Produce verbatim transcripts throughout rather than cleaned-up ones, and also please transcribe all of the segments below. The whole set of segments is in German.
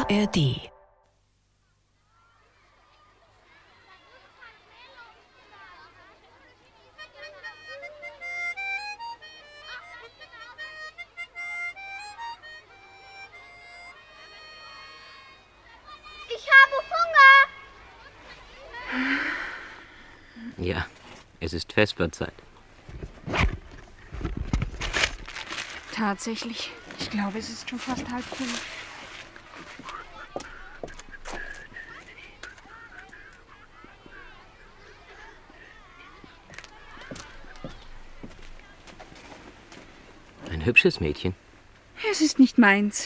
R D. Ich habe Hunger. Ja, es ist Vesperzeit. Tatsächlich. Ich glaube, es ist schon fast halb fünf. Ein hübsches Mädchen. Es ist nicht meins.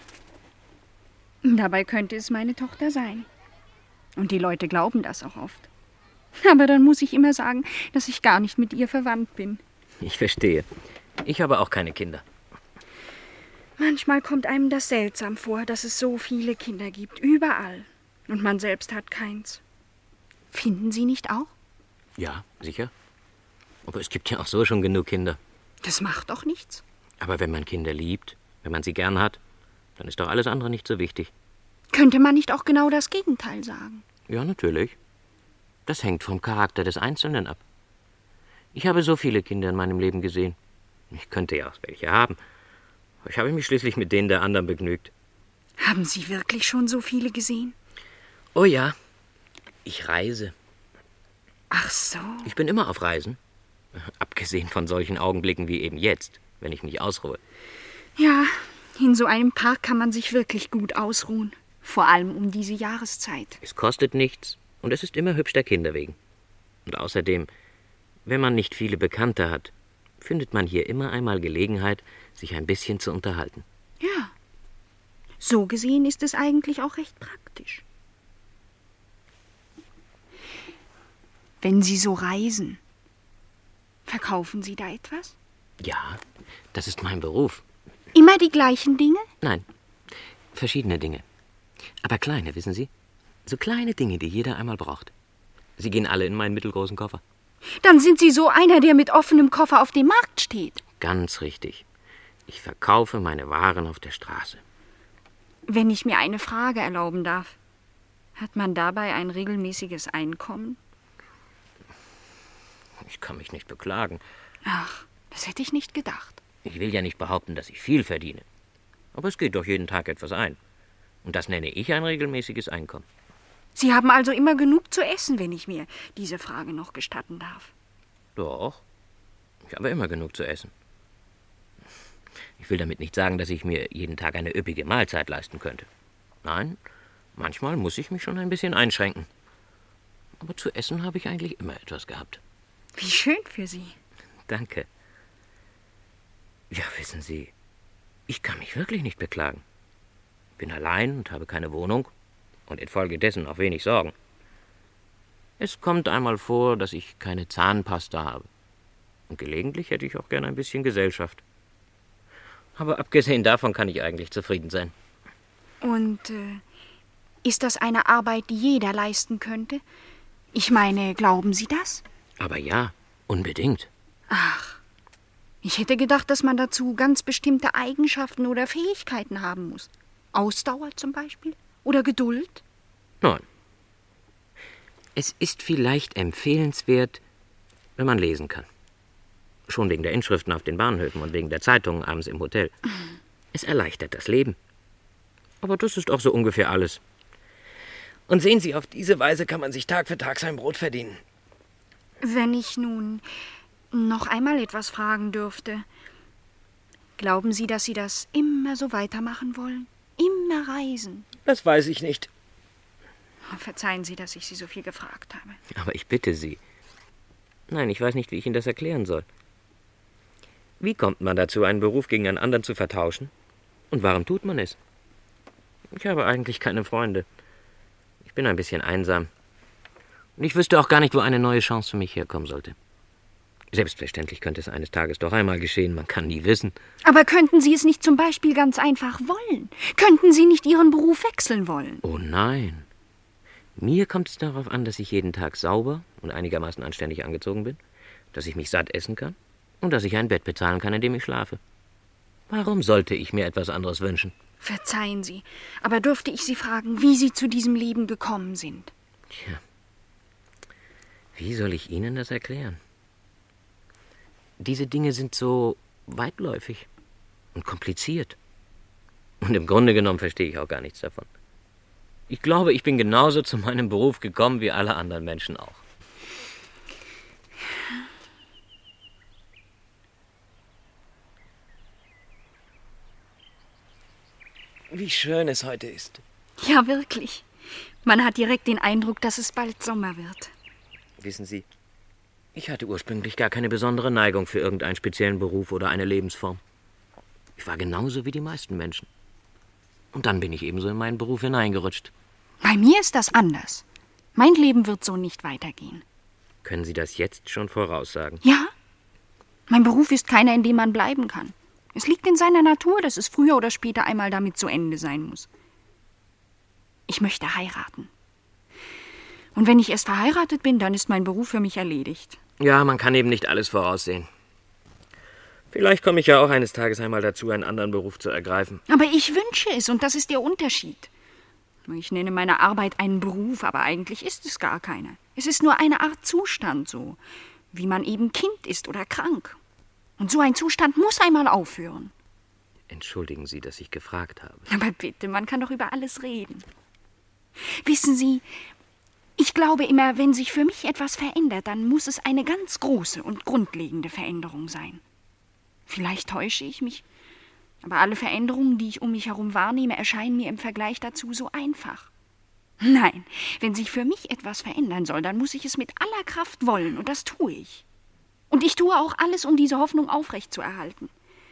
Dabei könnte es meine Tochter sein. Und die Leute glauben das auch oft. Aber dann muss ich immer sagen, dass ich gar nicht mit ihr verwandt bin. Ich verstehe. Ich habe auch keine Kinder. Manchmal kommt einem das seltsam vor, dass es so viele Kinder gibt, überall. Und man selbst hat keins. Finden Sie nicht auch? Ja, sicher. Aber es gibt ja auch so schon genug Kinder. Das macht doch nichts. Aber wenn man Kinder liebt, wenn man sie gern hat, dann ist doch alles andere nicht so wichtig. Könnte man nicht auch genau das Gegenteil sagen? Ja, natürlich. Das hängt vom Charakter des Einzelnen ab. Ich habe so viele Kinder in meinem Leben gesehen. Ich könnte ja auch welche haben. Aber ich habe mich schließlich mit denen der anderen begnügt. Haben Sie wirklich schon so viele gesehen? Oh ja, ich reise. Ach so. Ich bin immer auf Reisen. Abgesehen von solchen Augenblicken wie eben jetzt, wenn ich mich ausruhe. Ja, in so einem Park kann man sich wirklich gut ausruhen. Vor allem um diese Jahreszeit. Es kostet nichts und es ist immer hübsch der Kinder wegen. Und außerdem, wenn man nicht viele Bekannte hat, findet man hier immer einmal Gelegenheit, sich ein bisschen zu unterhalten. Ja, so gesehen ist es eigentlich auch recht praktisch. Wenn Sie so reisen, verkaufen Sie da etwas? Ja, das ist mein Beruf. Immer die gleichen Dinge? Nein, verschiedene Dinge. Aber kleine, wissen Sie? So kleine Dinge, die jeder einmal braucht. Sie gehen alle in meinen mittelgroßen Koffer. Dann sind Sie so einer, der mit offenem Koffer auf dem Markt steht. Ganz richtig. Ich verkaufe meine Waren auf der Straße. Wenn ich mir eine Frage erlauben darf, hat man dabei ein regelmäßiges Einkommen? Ich kann mich nicht beklagen. Ach, das hätte ich nicht gedacht. Ich will ja nicht behaupten, dass ich viel verdiene. Aber es geht doch jeden Tag etwas ein. Und das nenne ich ein regelmäßiges Einkommen. Sie haben also immer genug zu essen, wenn ich mir diese Frage noch gestatten darf. Doch, ich habe immer genug zu essen. Ich will damit nicht sagen, dass ich mir jeden Tag eine üppige Mahlzeit leisten könnte. Nein, manchmal muss ich mich schon ein bisschen einschränken. Aber zu essen habe ich eigentlich immer etwas gehabt. Wie schön für Sie. Danke. Ja, wissen Sie, ich kann mich wirklich nicht beklagen. Ich bin allein und habe keine Wohnung und infolgedessen auch wenig Sorgen. Es kommt einmal vor, dass ich keine Zahnpasta habe. Und gelegentlich hätte ich auch gern ein bisschen Gesellschaft. Aber abgesehen davon kann ich eigentlich zufrieden sein. Und äh, ist das eine Arbeit, die jeder leisten könnte? Ich meine, glauben Sie das? Aber ja, unbedingt. Ach, ich hätte gedacht, dass man dazu ganz bestimmte Eigenschaften oder Fähigkeiten haben muss. Ausdauer zum Beispiel? Oder Geduld? Nein. Es ist vielleicht empfehlenswert, wenn man lesen kann. Schon wegen der Inschriften auf den Bahnhöfen und wegen der Zeitungen abends im Hotel. Es erleichtert das Leben. Aber das ist auch so ungefähr alles. Und sehen Sie, auf diese Weise kann man sich Tag für Tag sein Brot verdienen. Wenn ich nun noch einmal etwas fragen dürfte. Glauben Sie, dass Sie das immer so weitermachen wollen? Immer reisen? Das weiß ich nicht. Verzeihen Sie, dass ich Sie so viel gefragt habe. Aber ich bitte Sie. Nein, ich weiß nicht, wie ich Ihnen das erklären soll. Wie kommt man dazu, einen Beruf gegen einen anderen zu vertauschen? Und warum tut man es? Ich habe eigentlich keine Freunde. Ich bin ein bisschen einsam. Und ich wüsste auch gar nicht, wo eine neue Chance für mich herkommen sollte. Selbstverständlich könnte es eines Tages doch einmal geschehen, man kann nie wissen. Aber könnten Sie es nicht zum Beispiel ganz einfach wollen? Könnten Sie nicht Ihren Beruf wechseln wollen? Oh nein. Mir kommt es darauf an, dass ich jeden Tag sauber und einigermaßen anständig angezogen bin, dass ich mich satt essen kann und dass ich ein Bett bezahlen kann, in dem ich schlafe. Warum sollte ich mir etwas anderes wünschen? Verzeihen Sie, aber dürfte ich Sie fragen, wie Sie zu diesem Leben gekommen sind? Tja, wie soll ich Ihnen das erklären? Diese Dinge sind so weitläufig und kompliziert. Und im Grunde genommen verstehe ich auch gar nichts davon. Ich glaube, ich bin genauso zu meinem Beruf gekommen wie alle anderen Menschen auch. Wie schön es heute ist. Ja, wirklich. Man hat direkt den Eindruck, dass es bald Sommer wird. Wissen Sie, ich hatte ursprünglich gar keine besondere Neigung für irgendeinen speziellen Beruf oder eine Lebensform. Ich war genauso wie die meisten Menschen. Und dann bin ich ebenso in meinen Beruf hineingerutscht. Bei mir ist das anders. Mein Leben wird so nicht weitergehen. Können Sie das jetzt schon voraussagen? Ja. Mein Beruf ist keiner, in dem man bleiben kann. Es liegt in seiner Natur, dass es früher oder später einmal damit zu Ende sein muss. Ich möchte heiraten. Und wenn ich erst verheiratet bin, dann ist mein Beruf für mich erledigt. Ja, man kann eben nicht alles voraussehen. Vielleicht komme ich ja auch eines Tages einmal dazu, einen anderen Beruf zu ergreifen. Aber ich wünsche es, und das ist der Unterschied. Ich nenne meine Arbeit einen Beruf, aber eigentlich ist es gar keiner. Es ist nur eine Art Zustand, so wie man eben Kind ist oder krank. Und so ein Zustand muss einmal aufhören. Entschuldigen Sie, dass ich gefragt habe. Aber bitte, man kann doch über alles reden. Wissen Sie, ich glaube immer, wenn sich für mich etwas verändert, dann muss es eine ganz große und grundlegende Veränderung sein. Vielleicht täusche ich mich, aber alle Veränderungen, die ich um mich herum wahrnehme, erscheinen mir im Vergleich dazu so einfach. Nein, wenn sich für mich etwas verändern soll, dann muss ich es mit aller Kraft wollen, und das tue ich. Und ich tue auch alles, um diese Hoffnung aufrechtzuerhalten.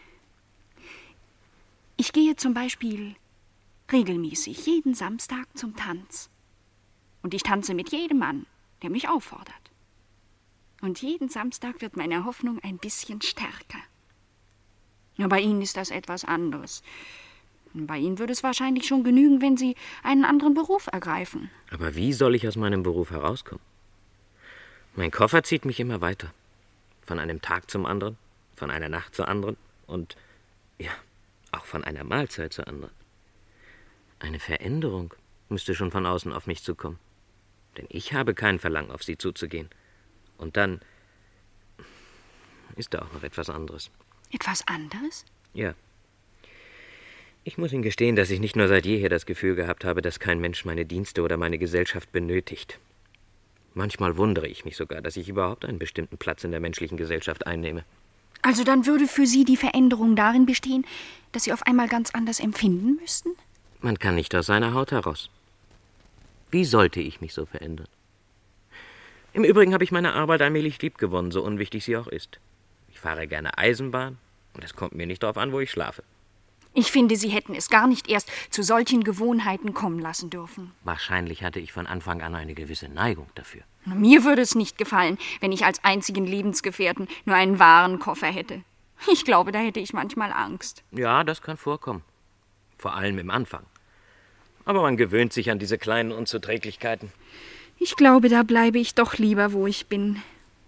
Ich gehe zum Beispiel regelmäßig jeden Samstag zum Tanz. Und ich tanze mit jedem Mann, der mich auffordert. Und jeden Samstag wird meine Hoffnung ein bisschen stärker. Ja, bei Ihnen ist das etwas anderes. Bei Ihnen würde es wahrscheinlich schon genügen, wenn Sie einen anderen Beruf ergreifen. Aber wie soll ich aus meinem Beruf herauskommen? Mein Koffer zieht mich immer weiter. Von einem Tag zum anderen, von einer Nacht zur anderen und, ja, auch von einer Mahlzeit zur anderen. Eine Veränderung müsste schon von außen auf mich zukommen. Denn ich habe kein Verlangen, auf Sie zuzugehen. Und dann ist da auch noch etwas anderes. Etwas anderes? Ja. Ich muss Ihnen gestehen, dass ich nicht nur seit jeher das Gefühl gehabt habe, dass kein Mensch meine Dienste oder meine Gesellschaft benötigt. Manchmal wundere ich mich sogar, dass ich überhaupt einen bestimmten Platz in der menschlichen Gesellschaft einnehme. Also dann würde für Sie die Veränderung darin bestehen, dass Sie auf einmal ganz anders empfinden müssten? Man kann nicht aus seiner Haut heraus. Wie sollte ich mich so verändern? Im Übrigen habe ich meine Arbeit allmählich liebgewonnen, so unwichtig sie auch ist. Ich fahre gerne Eisenbahn und es kommt mir nicht darauf an, wo ich schlafe. Ich finde, Sie hätten es gar nicht erst zu solchen Gewohnheiten kommen lassen dürfen. Wahrscheinlich hatte ich von Anfang an eine gewisse Neigung dafür. Mir würde es nicht gefallen, wenn ich als einzigen Lebensgefährten nur einen Warenkoffer hätte. Ich glaube, da hätte ich manchmal Angst. Ja, das kann vorkommen. Vor allem im Anfang. Aber man gewöhnt sich an diese kleinen Unzuträglichkeiten. Ich glaube, da bleibe ich doch lieber, wo ich bin.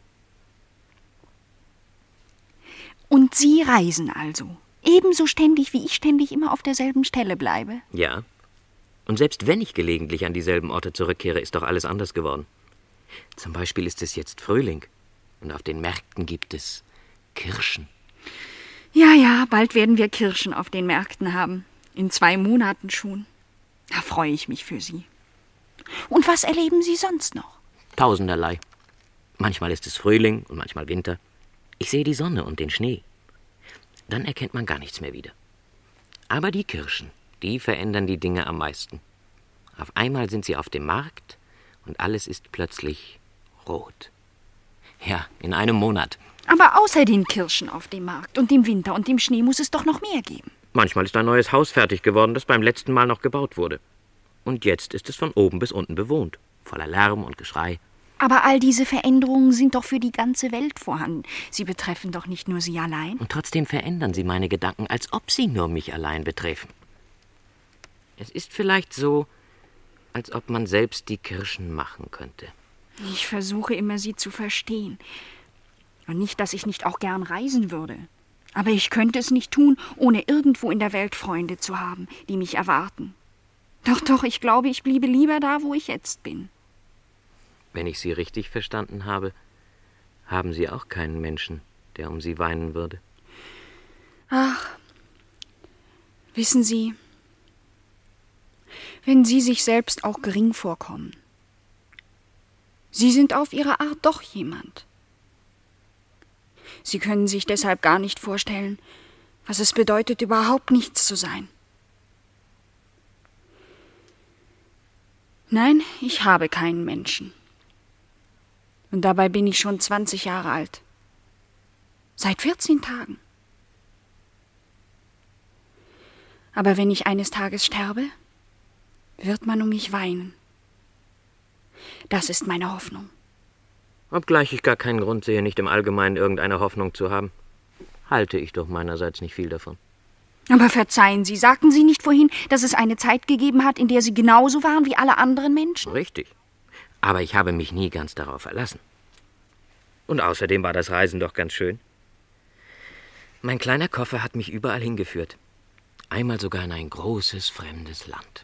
Und Sie reisen also? Ebenso ständig, wie ich ständig immer auf derselben Stelle bleibe? Ja. Und selbst wenn ich gelegentlich an dieselben Orte zurückkehre, ist doch alles anders geworden. Zum Beispiel ist es jetzt Frühling. Und auf den Märkten gibt es Kirschen. Ja, ja, bald werden wir Kirschen auf den Märkten haben. In zwei Monaten schon. Da freue ich mich für Sie. Und was erleben Sie sonst noch? Tausenderlei. Manchmal ist es Frühling und manchmal Winter. Ich sehe die Sonne und den Schnee. Dann erkennt man gar nichts mehr wieder. Aber die Kirschen, die verändern die Dinge am meisten. Auf einmal sind sie auf dem Markt und alles ist plötzlich rot. Ja, in einem Monat. Aber außer den Kirschen auf dem Markt und dem Winter und dem Schnee muss es doch noch mehr geben. Manchmal ist ein neues Haus fertig geworden, das beim letzten Mal noch gebaut wurde. Und jetzt ist es von oben bis unten bewohnt, voller Lärm und Geschrei. Aber all diese Veränderungen sind doch für die ganze Welt vorhanden. Sie betreffen doch nicht nur Sie allein. Und trotzdem verändern sie meine Gedanken, als ob sie nur mich allein betreffen. Es ist vielleicht so, als ob man selbst die Kirschen machen könnte. Ich versuche immer, Sie zu verstehen. Und nicht, dass ich nicht auch gern reisen würde. Aber ich könnte es nicht tun, ohne irgendwo in der Welt Freunde zu haben, die mich erwarten. Doch, doch, ich glaube, ich bliebe lieber da, wo ich jetzt bin. Wenn ich Sie richtig verstanden habe, haben Sie auch keinen Menschen, der um Sie weinen würde. Ach, wissen Sie, wenn Sie sich selbst auch gering vorkommen, Sie sind auf Ihre Art doch jemand. Sie können sich deshalb gar nicht vorstellen, was es bedeutet, überhaupt nichts zu sein. Nein, ich habe keinen Menschen. Und dabei bin ich schon zwanzig Jahre alt. Seit vierzehn Tagen. Aber wenn ich eines Tages sterbe, wird man um mich weinen. Das ist meine Hoffnung. Obgleich ich gar keinen Grund sehe, nicht im Allgemeinen irgendeine Hoffnung zu haben, halte ich doch meinerseits nicht viel davon. Aber verzeihen Sie, sagten Sie nicht vorhin, dass es eine Zeit gegeben hat, in der Sie genauso waren wie alle anderen Menschen? Richtig. Aber ich habe mich nie ganz darauf verlassen. Und außerdem war das Reisen doch ganz schön. Mein kleiner Koffer hat mich überall hingeführt. Einmal sogar in ein großes, fremdes Land.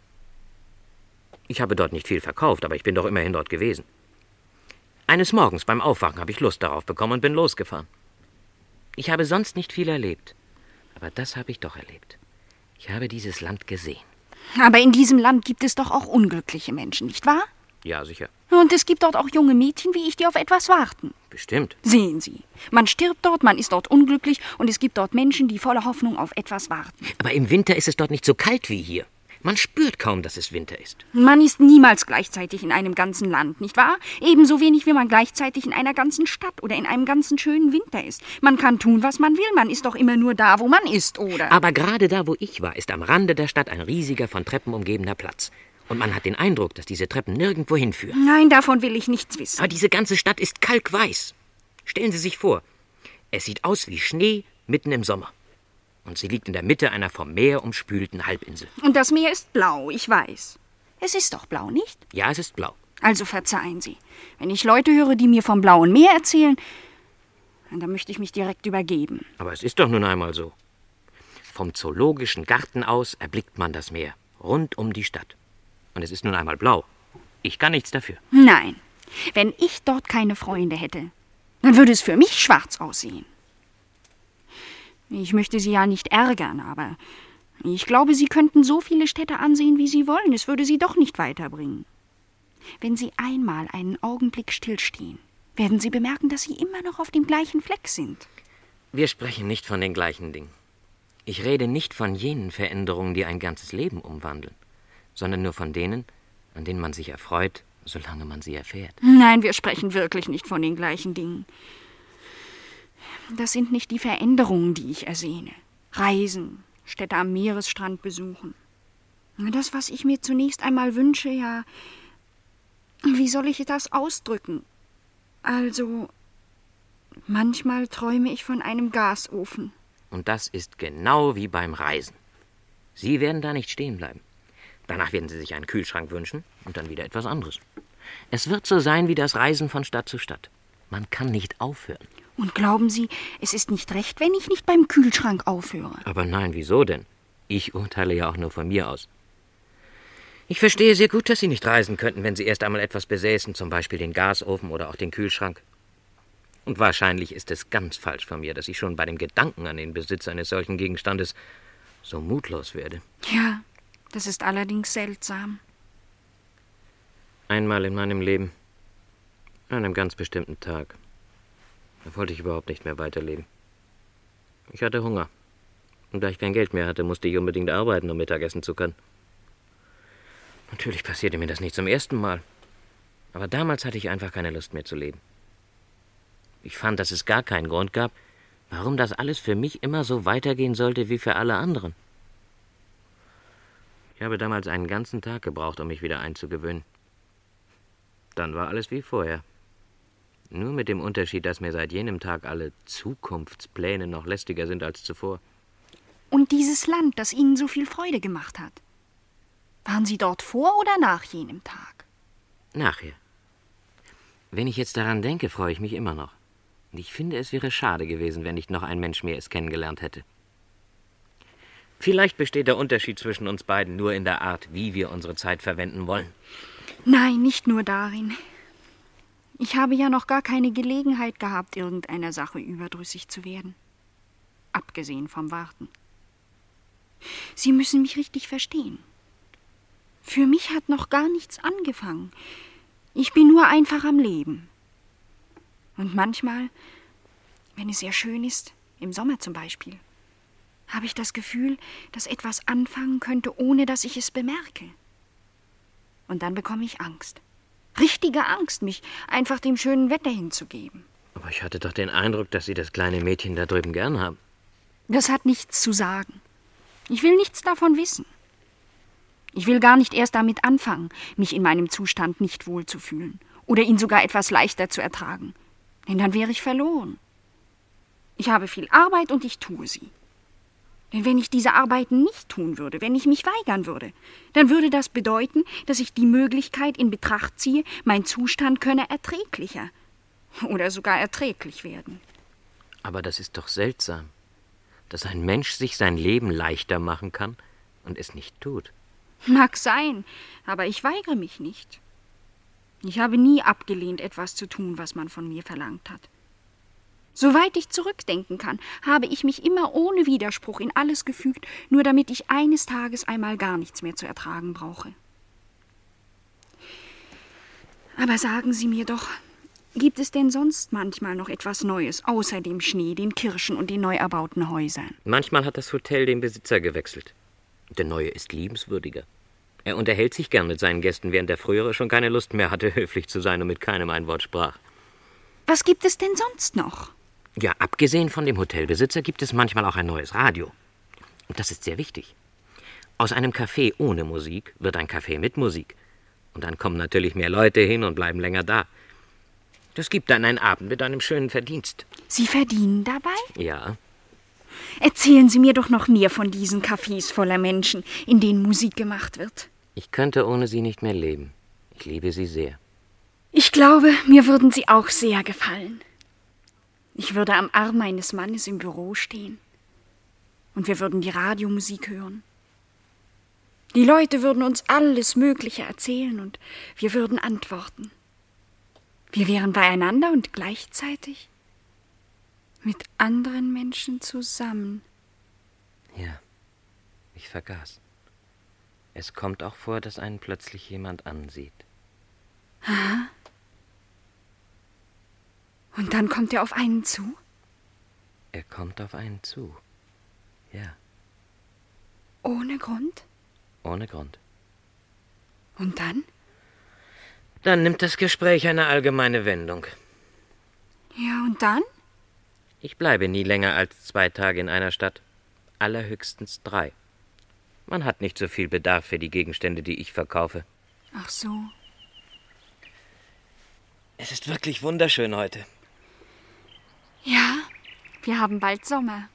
Ich habe dort nicht viel verkauft, aber ich bin doch immerhin dort gewesen. Eines Morgens beim Aufwachen habe ich Lust darauf bekommen und bin losgefahren. Ich habe sonst nicht viel erlebt, aber das habe ich doch erlebt. Ich habe dieses Land gesehen. Aber in diesem Land gibt es doch auch unglückliche Menschen, nicht wahr? Ja, sicher. Und es gibt dort auch junge Mädchen wie ich, die auf etwas warten. Bestimmt. Sehen Sie, man stirbt dort, man ist dort unglücklich und es gibt dort Menschen, die voller Hoffnung auf etwas warten. Aber im Winter ist es dort nicht so kalt wie hier. Man spürt kaum, dass es Winter ist. Man ist niemals gleichzeitig in einem ganzen Land, nicht wahr? Ebenso wenig, wie man gleichzeitig in einer ganzen Stadt oder in einem ganzen schönen Winter ist. Man kann tun, was man will, man ist doch immer nur da, wo man ist, oder? Aber gerade da, wo ich war, ist am Rande der Stadt ein riesiger, von Treppen umgebener Platz. Und man hat den Eindruck, dass diese Treppen nirgendwo hinführen. Nein, davon will ich nichts wissen. Aber diese ganze Stadt ist kalkweiß. Stellen Sie sich vor, es sieht aus wie Schnee mitten im Sommer. Und sie liegt in der Mitte einer vom Meer umspülten Halbinsel. Und das Meer ist blau, ich weiß. Es ist doch blau, nicht? Ja, es ist blau. Also verzeihen Sie. Wenn ich Leute höre, die mir vom blauen Meer erzählen, dann möchte ich mich direkt übergeben. Aber es ist doch nun einmal so. Vom zoologischen Garten aus erblickt man das Meer, rund um die Stadt. Und es ist nun einmal blau. Ich kann nichts dafür. Nein, wenn ich dort keine Freunde hätte, dann würde es für mich schwarz aussehen. Ich möchte Sie ja nicht ärgern, aber ich glaube, Sie könnten so viele Städte ansehen, wie Sie wollen. Es würde Sie doch nicht weiterbringen. Wenn Sie einmal einen Augenblick stillstehen, werden Sie bemerken, dass Sie immer noch auf dem gleichen Fleck sind. Wir sprechen nicht von den gleichen Dingen. Ich rede nicht von jenen Veränderungen, die ein ganzes Leben umwandeln, sondern nur von denen, an denen man sich erfreut, solange man sie erfährt. Nein, wir sprechen wirklich nicht von den gleichen Dingen. Das sind nicht die Veränderungen, die ich ersehne. Reisen, Städte am Meeresstrand besuchen. Das, was ich mir zunächst einmal wünsche, ja, wie soll ich das ausdrücken? Also, manchmal träume ich von einem Gasofen. Und das ist genau wie beim Reisen. Sie werden da nicht stehen bleiben. Danach werden Sie sich einen Kühlschrank wünschen und dann wieder etwas anderes. Es wird so sein wie das Reisen von Stadt zu Stadt. Man kann nicht aufhören. Und glauben Sie, es ist nicht recht, wenn ich nicht beim Kühlschrank aufhöre? Aber nein, wieso denn? Ich urteile ja auch nur von mir aus. Ich verstehe sehr gut, dass Sie nicht reisen könnten, wenn Sie erst einmal etwas besäßen, zum Beispiel den Gasofen oder auch den Kühlschrank. Und wahrscheinlich ist es ganz falsch von mir, dass ich schon bei dem Gedanken an den Besitz eines solchen Gegenstandes so mutlos werde. Ja, das ist allerdings seltsam. Einmal in meinem Leben, an einem ganz bestimmten Tag, da wollte ich überhaupt nicht mehr weiterleben. Ich hatte Hunger. Und da ich kein Geld mehr hatte, musste ich unbedingt arbeiten, um Mittagessen zu können. Natürlich passierte mir das nicht zum ersten Mal. Aber damals hatte ich einfach keine Lust mehr zu leben. Ich fand, dass es gar keinen Grund gab, warum das alles für mich immer so weitergehen sollte wie für alle anderen. Ich habe damals einen ganzen Tag gebraucht, um mich wieder einzugewöhnen. Dann war alles wie vorher. Nur mit dem Unterschied, dass mir seit jenem Tag alle Zukunftspläne noch lästiger sind als zuvor. Und dieses Land, das Ihnen so viel Freude gemacht hat, waren Sie dort vor oder nach jenem Tag? Nachher. Wenn ich jetzt daran denke, freue ich mich immer noch. Und ich finde, es wäre schade gewesen, wenn nicht noch ein Mensch mehr es kennengelernt hätte. Vielleicht besteht der Unterschied zwischen uns beiden nur in der Art, wie wir unsere Zeit verwenden wollen. Nein, nicht nur darin. Ich habe ja noch gar keine Gelegenheit gehabt, irgendeiner Sache überdrüssig zu werden. Abgesehen vom Warten. Sie müssen mich richtig verstehen. Für mich hat noch gar nichts angefangen. Ich bin nur einfach am Leben. Und manchmal, wenn es sehr schön ist, im Sommer zum Beispiel, habe ich das Gefühl, dass etwas anfangen könnte, ohne dass ich es bemerke. Und dann bekomme ich Angst. Richtige Angst, mich einfach dem schönen Wetter hinzugeben. Aber ich hatte doch den Eindruck, dass Sie das kleine Mädchen da drüben gern haben. Das hat nichts zu sagen. Ich will nichts davon wissen. Ich will gar nicht erst damit anfangen, mich in meinem Zustand nicht wohlzufühlen oder ihn sogar etwas leichter zu ertragen. Denn dann wäre ich verloren. Ich habe viel Arbeit und ich tue sie. Denn wenn ich diese Arbeiten nicht tun würde, wenn ich mich weigern würde, dann würde das bedeuten, dass ich die Möglichkeit in Betracht ziehe, mein Zustand könne erträglicher oder sogar erträglich werden. Aber das ist doch seltsam, dass ein Mensch sich sein Leben leichter machen kann und es nicht tut. Mag sein, aber ich weigere mich nicht. Ich habe nie abgelehnt, etwas zu tun, was man von mir verlangt hat. Soweit ich zurückdenken kann, habe ich mich immer ohne Widerspruch in alles gefügt, nur damit ich eines Tages einmal gar nichts mehr zu ertragen brauche. Aber sagen Sie mir doch, gibt es denn sonst manchmal noch etwas Neues, außer dem Schnee, den Kirschen und den neu erbauten Häusern? Manchmal hat das Hotel den Besitzer gewechselt. Der Neue ist liebenswürdiger. Er unterhält sich gern mit seinen Gästen, während der Frühere schon keine Lust mehr hatte, höflich zu sein und mit keinem ein Wort sprach. Was gibt es denn sonst noch? Ja, abgesehen von dem Hotelbesitzer gibt es manchmal auch ein neues Radio. Und das ist sehr wichtig. Aus einem Café ohne Musik wird ein Café mit Musik. Und dann kommen natürlich mehr Leute hin und bleiben länger da. Das gibt dann einen Abend mit einem schönen Verdienst. Sie verdienen dabei? Ja. Erzählen Sie mir doch noch mehr von diesen Cafés voller Menschen, in denen Musik gemacht wird. Ich könnte ohne Sie nicht mehr leben. Ich liebe Sie sehr. Ich glaube, mir würden Sie auch sehr gefallen. Ich würde am Arm meines Mannes im Büro stehen. Und wir würden die Radiomusik hören. Die Leute würden uns alles Mögliche erzählen und wir würden antworten. Wir wären beieinander und gleichzeitig mit anderen Menschen zusammen. Ja, ich vergaß. Es kommt auch vor, dass einen plötzlich jemand ansieht. Aha. Und dann kommt er auf einen zu? Er kommt auf einen zu. Ja. Ohne Grund? Ohne Grund. Und dann? Dann nimmt das Gespräch eine allgemeine Wendung. Ja, und dann? Ich bleibe nie länger als zwei Tage in einer Stadt. Allerhöchstens drei. Man hat nicht so viel Bedarf für die Gegenstände, die ich verkaufe. Ach so. Es ist wirklich wunderschön heute. Ja, wir haben bald Sommer.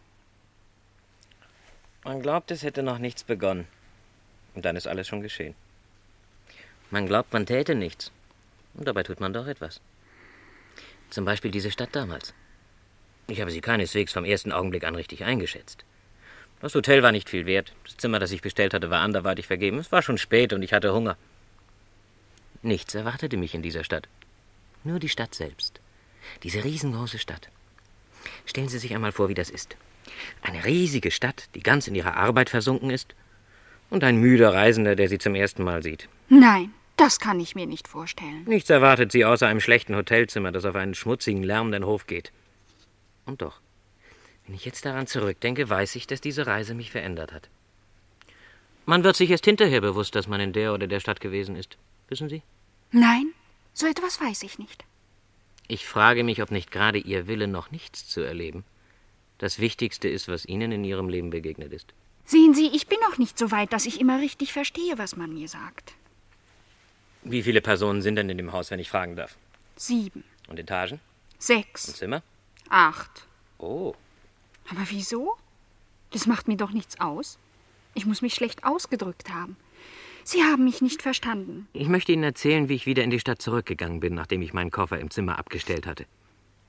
Man glaubt, es hätte noch nichts begonnen. Und dann ist alles schon geschehen. Man glaubt, man täte nichts. Und dabei tut man doch etwas. Zum Beispiel diese Stadt damals. Ich habe sie keineswegs vom ersten Augenblick an richtig eingeschätzt. Das Hotel war nicht viel wert. Das Zimmer, das ich bestellt hatte, war anderweitig vergeben. Es war schon spät und ich hatte Hunger. Nichts erwartete mich in dieser Stadt. Nur die Stadt selbst. Diese riesengroße Stadt. Stellen Sie sich einmal vor, wie das ist. Eine riesige Stadt, die ganz in ihrer Arbeit versunken ist. Und ein müder Reisender, der sie zum ersten Mal sieht. Nein, das kann ich mir nicht vorstellen. Nichts erwartet sie außer einem schlechten Hotelzimmer, das auf einen schmutzigen, lärmenden Hof geht. Und doch, wenn ich jetzt daran zurückdenke, weiß ich, dass diese Reise mich verändert hat. Man wird sich erst hinterher bewusst, dass man in der oder der Stadt gewesen ist. Wissen Sie? Nein, so etwas weiß ich nicht. Ich frage mich, ob nicht gerade Ihr Wille, noch nichts zu erleben, das Wichtigste ist, was Ihnen in Ihrem Leben begegnet ist. Sehen Sie, ich bin noch nicht so weit, dass ich immer richtig verstehe, was man mir sagt. Wie viele Personen sind denn in dem Haus, wenn ich fragen darf? Sieben. Und Etagen? Und Sechs. Zimmer? Acht. Oh. Aber wieso? Das macht mir doch nichts aus. Ich muss mich schlecht ausgedrückt haben. Sie haben mich nicht verstanden. Ich möchte Ihnen erzählen, wie ich wieder in die Stadt zurückgegangen bin, nachdem ich meinen Koffer im Zimmer abgestellt hatte.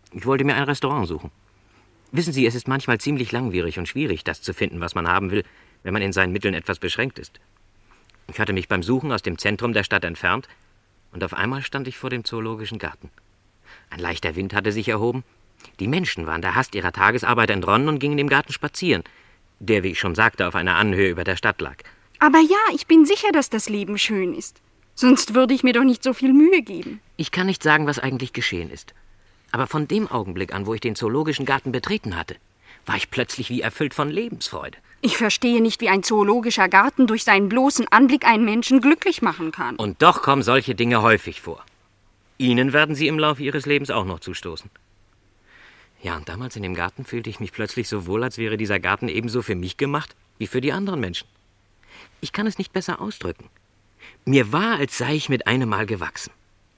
Ich wollte mir ein Restaurant suchen. Wissen Sie, es ist manchmal ziemlich langwierig und schwierig, das zu finden, was man haben will, wenn man in seinen Mitteln etwas beschränkt ist. Ich hatte mich beim Suchen aus dem Zentrum der Stadt entfernt und auf einmal stand ich vor dem Zoologischen Garten. Ein leichter Wind hatte sich erhoben. Die Menschen waren der Hast ihrer Tagesarbeit entronnen und gingen im Garten spazieren, der, wie ich schon sagte, auf einer Anhöhe über der Stadt lag. Aber ja, ich bin sicher, dass das Leben schön ist. Sonst würde ich mir doch nicht so viel Mühe geben. Ich kann nicht sagen, was eigentlich geschehen ist. Aber von dem Augenblick an, wo ich den Zoologischen Garten betreten hatte, war ich plötzlich wie erfüllt von Lebensfreude. Ich verstehe nicht, wie ein zoologischer Garten durch seinen bloßen Anblick einen Menschen glücklich machen kann. Und doch kommen solche Dinge häufig vor. Ihnen werden sie im Laufe Ihres Lebens auch noch zustoßen. Ja, und damals in dem Garten fühlte ich mich plötzlich so wohl, als wäre dieser Garten ebenso für mich gemacht wie für die anderen Menschen. Ich kann es nicht besser ausdrücken. Mir war, als sei ich mit einem Mal gewachsen.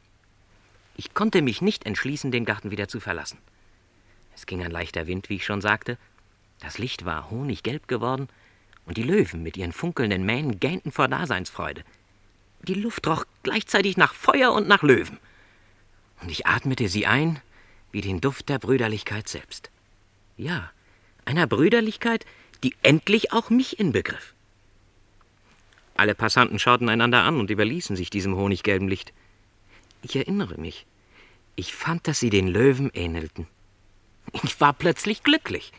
Ich konnte mich nicht entschließen, den Garten wieder zu verlassen. Es ging ein leichter Wind, wie ich schon sagte. Das Licht war honiggelb geworden und die Löwen mit ihren funkelnden Mähnen gähnten vor Daseinsfreude. Die Luft roch gleichzeitig nach Feuer und nach Löwen. Und ich atmete sie ein wie den Duft der Brüderlichkeit selbst. Ja, einer Brüderlichkeit, die endlich auch mich inbegriff. Alle Passanten schauten einander an und überließen sich diesem honiggelben Licht. Ich erinnere mich, ich fand, dass sie den Löwen ähnelten. Ich war plötzlich glücklich.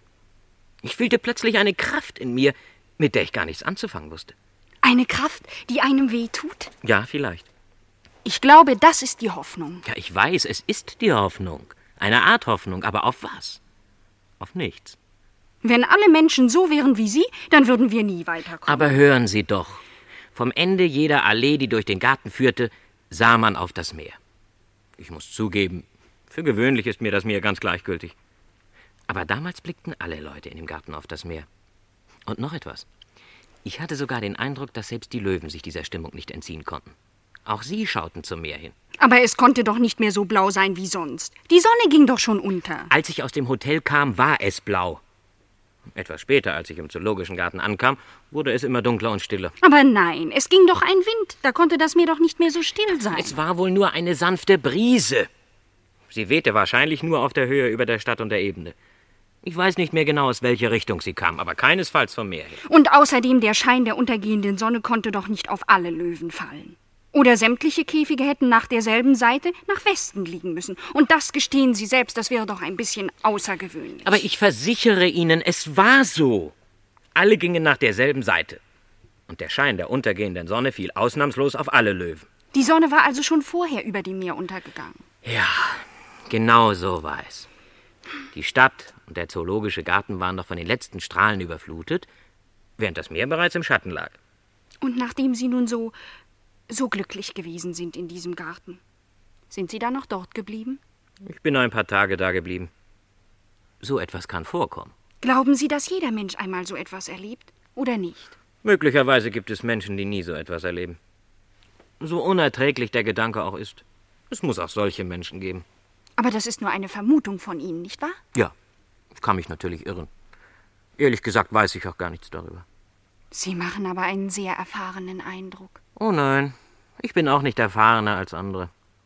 Ich fühlte plötzlich eine Kraft in mir, mit der ich gar nichts anzufangen wusste. Eine Kraft, die einem weh tut? Ja, vielleicht. Ich glaube, das ist die Hoffnung. Ja, ich weiß, es ist die Hoffnung. Eine Art Hoffnung, aber auf was? Auf nichts. Wenn alle Menschen so wären wie Sie, dann würden wir nie weiterkommen. Aber hören Sie doch. Vom Ende jeder Allee, die durch den Garten führte, sah man auf das Meer. Ich muss zugeben, für gewöhnlich ist mir das Meer ganz gleichgültig. Aber damals blickten alle Leute in dem Garten auf das Meer. Und noch etwas. Ich hatte sogar den Eindruck, dass selbst die Löwen sich dieser Stimmung nicht entziehen konnten. Auch sie schauten zum Meer hin. Aber es konnte doch nicht mehr so blau sein wie sonst. Die Sonne ging doch schon unter. Als ich aus dem Hotel kam, war es blau. Etwas später, als ich im Zoologischen Garten ankam, wurde es immer dunkler und stiller. Aber nein, es ging doch ein Wind. Da konnte das Meer doch nicht mehr so still sein. Es war wohl nur eine sanfte Brise. Sie wehte wahrscheinlich nur auf der Höhe über der Stadt und der Ebene. Ich weiß nicht mehr genau, aus welcher Richtung sie kam, aber keinesfalls vom Meer her. Und außerdem, der Schein der untergehenden Sonne konnte doch nicht auf alle Löwen fallen. Oder sämtliche Käfige hätten nach derselben Seite nach Westen liegen müssen. Und das gestehen Sie selbst, das wäre doch ein bisschen außergewöhnlich. Aber ich versichere Ihnen, es war so. Alle gingen nach derselben Seite. Und der Schein der untergehenden Sonne fiel ausnahmslos auf alle Löwen. Die Sonne war also schon vorher über dem Meer untergegangen. Ja, genau so war es. Die Stadt und der Zoologische Garten waren noch von den letzten Strahlen überflutet, während das Meer bereits im Schatten lag. Und nachdem Sie nun so... so glücklich gewesen sind in diesem Garten. Sind Sie dann noch dort geblieben? Ich bin ein paar Tage da geblieben. So etwas kann vorkommen. Glauben Sie, dass jeder Mensch einmal so etwas erlebt? Oder nicht? Möglicherweise gibt es Menschen, die nie so etwas erleben. So unerträglich der Gedanke auch ist. Es muss auch solche Menschen geben. Aber das ist nur eine Vermutung von Ihnen, nicht wahr? Ja, ich kann mich natürlich irren. Ehrlich gesagt weiß ich auch gar nichts darüber. Sie machen aber einen sehr erfahrenen Eindruck. Oh nein, ich bin auch nicht erfahrener als andere.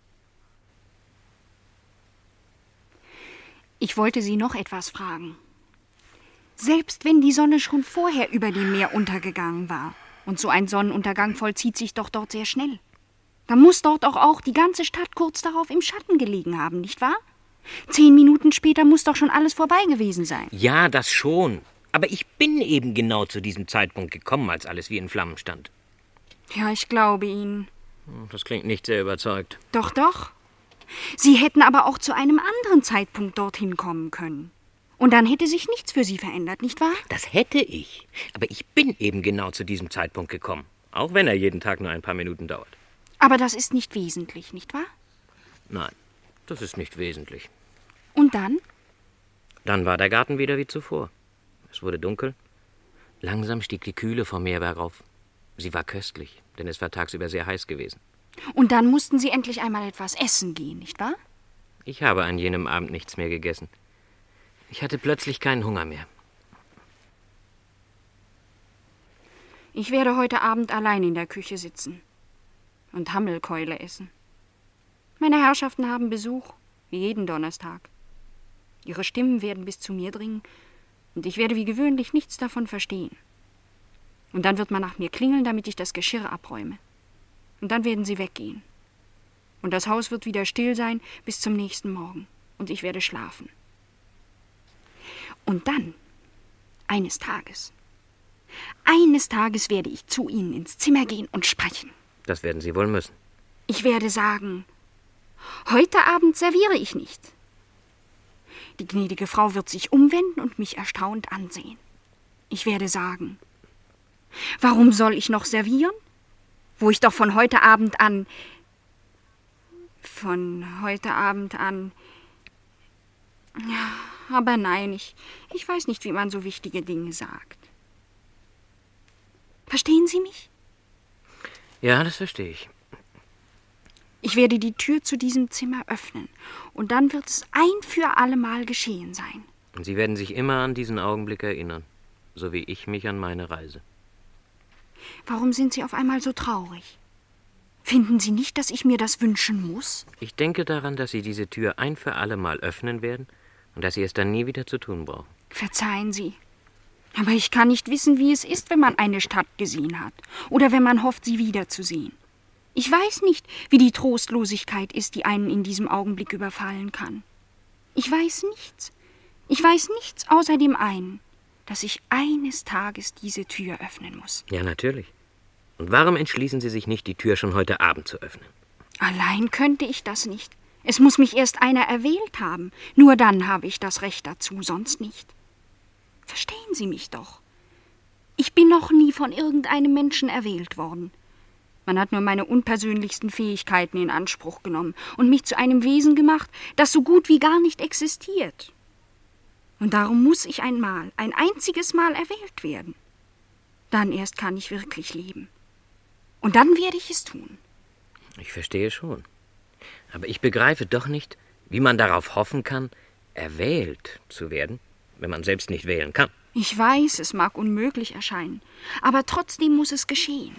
Ich wollte Sie noch etwas fragen. Selbst wenn die Sonne schon vorher über dem Meer untergegangen war, und so ein Sonnenuntergang vollzieht sich doch dort sehr schnell, dann muss dort auch, auch die ganze Stadt kurz darauf im Schatten gelegen haben, nicht wahr? Zehn Minuten später muss doch schon alles vorbei gewesen sein. Ja, das schon. Aber ich bin eben genau zu diesem Zeitpunkt gekommen, als alles wie in Flammen stand. Ja, ich glaube Ihnen. Das klingt nicht sehr überzeugt. Doch, doch. Sie hätten aber auch zu einem anderen Zeitpunkt dorthin kommen können. Und dann hätte sich nichts für Sie verändert, nicht wahr? Das hätte ich. Aber ich bin eben genau zu diesem Zeitpunkt gekommen. Auch wenn er jeden Tag nur ein paar Minuten dauert. Aber das ist nicht wesentlich, nicht wahr? Nein, das ist nicht wesentlich. Und dann? Dann war der Garten wieder wie zuvor. Es wurde dunkel. Langsam stieg die Kühle vom Meer bergauf. Sie war köstlich, denn es war tagsüber sehr heiß gewesen. Und dann mussten Sie endlich einmal etwas essen gehen, nicht wahr? Ich habe an jenem Abend nichts mehr gegessen. Ich hatte plötzlich keinen Hunger mehr. Ich werde heute Abend allein in der Küche sitzen und Hammelkeule essen. Meine Herrschaften haben Besuch, wie jeden Donnerstag. Ihre Stimmen werden bis zu mir dringen, und ich werde wie gewöhnlich nichts davon verstehen. Und dann wird man nach mir klingeln, damit ich das Geschirr abräume. Und dann werden Sie weggehen. Und das Haus wird wieder still sein bis zum nächsten Morgen. Und ich werde schlafen. Und dann, eines Tages, eines Tages werde ich zu Ihnen ins Zimmer gehen und sprechen. Das werden Sie wohl müssen. Ich werde sagen, heute Abend serviere ich nicht. Die gnädige Frau wird sich umwenden und mich erstaunt ansehen. Ich werde sagen, warum soll ich noch servieren, wo ich doch von heute Abend an, von heute Abend an, ja, aber nein, ich, ich weiß nicht, wie man so wichtige Dinge sagt. Verstehen Sie mich? Ja, das verstehe ich. Ich werde die Tür zu diesem Zimmer öffnen, und dann wird es ein für allemal geschehen sein. Und Sie werden sich immer an diesen Augenblick erinnern, so wie ich mich an meine Reise. Warum sind Sie auf einmal so traurig? Finden Sie nicht, dass ich mir das wünschen muss? Ich denke daran, dass Sie diese Tür ein für allemal öffnen werden und dass Sie es dann nie wieder zu tun brauchen. Verzeihen Sie. Aber ich kann nicht wissen, wie es ist, wenn man eine Stadt gesehen hat oder wenn man hofft, sie wiederzusehen. Ich weiß nicht, wie die Trostlosigkeit ist, die einen in diesem Augenblick überfallen kann. Ich weiß nichts. Ich weiß nichts außer dem einen, dass ich eines Tages diese Tür öffnen muss. Ja, natürlich. Und warum entschließen Sie sich nicht, die Tür schon heute Abend zu öffnen? Allein könnte ich das nicht. Es muss mich erst einer erwählt haben. Nur dann habe ich das Recht dazu, sonst nicht. Verstehen Sie mich doch. Ich bin noch nie von irgendeinem Menschen erwählt worden. Man hat nur meine unpersönlichsten Fähigkeiten in Anspruch genommen und mich zu einem Wesen gemacht, das so gut wie gar nicht existiert. Und darum muss ich einmal, ein einziges Mal erwählt werden. Dann erst kann ich wirklich leben. Und dann werde ich es tun. Ich verstehe schon. Aber ich begreife doch nicht, wie man darauf hoffen kann, erwählt zu werden, wenn man selbst nicht wählen kann. Ich weiß, es mag unmöglich erscheinen, aber trotzdem muss es geschehen.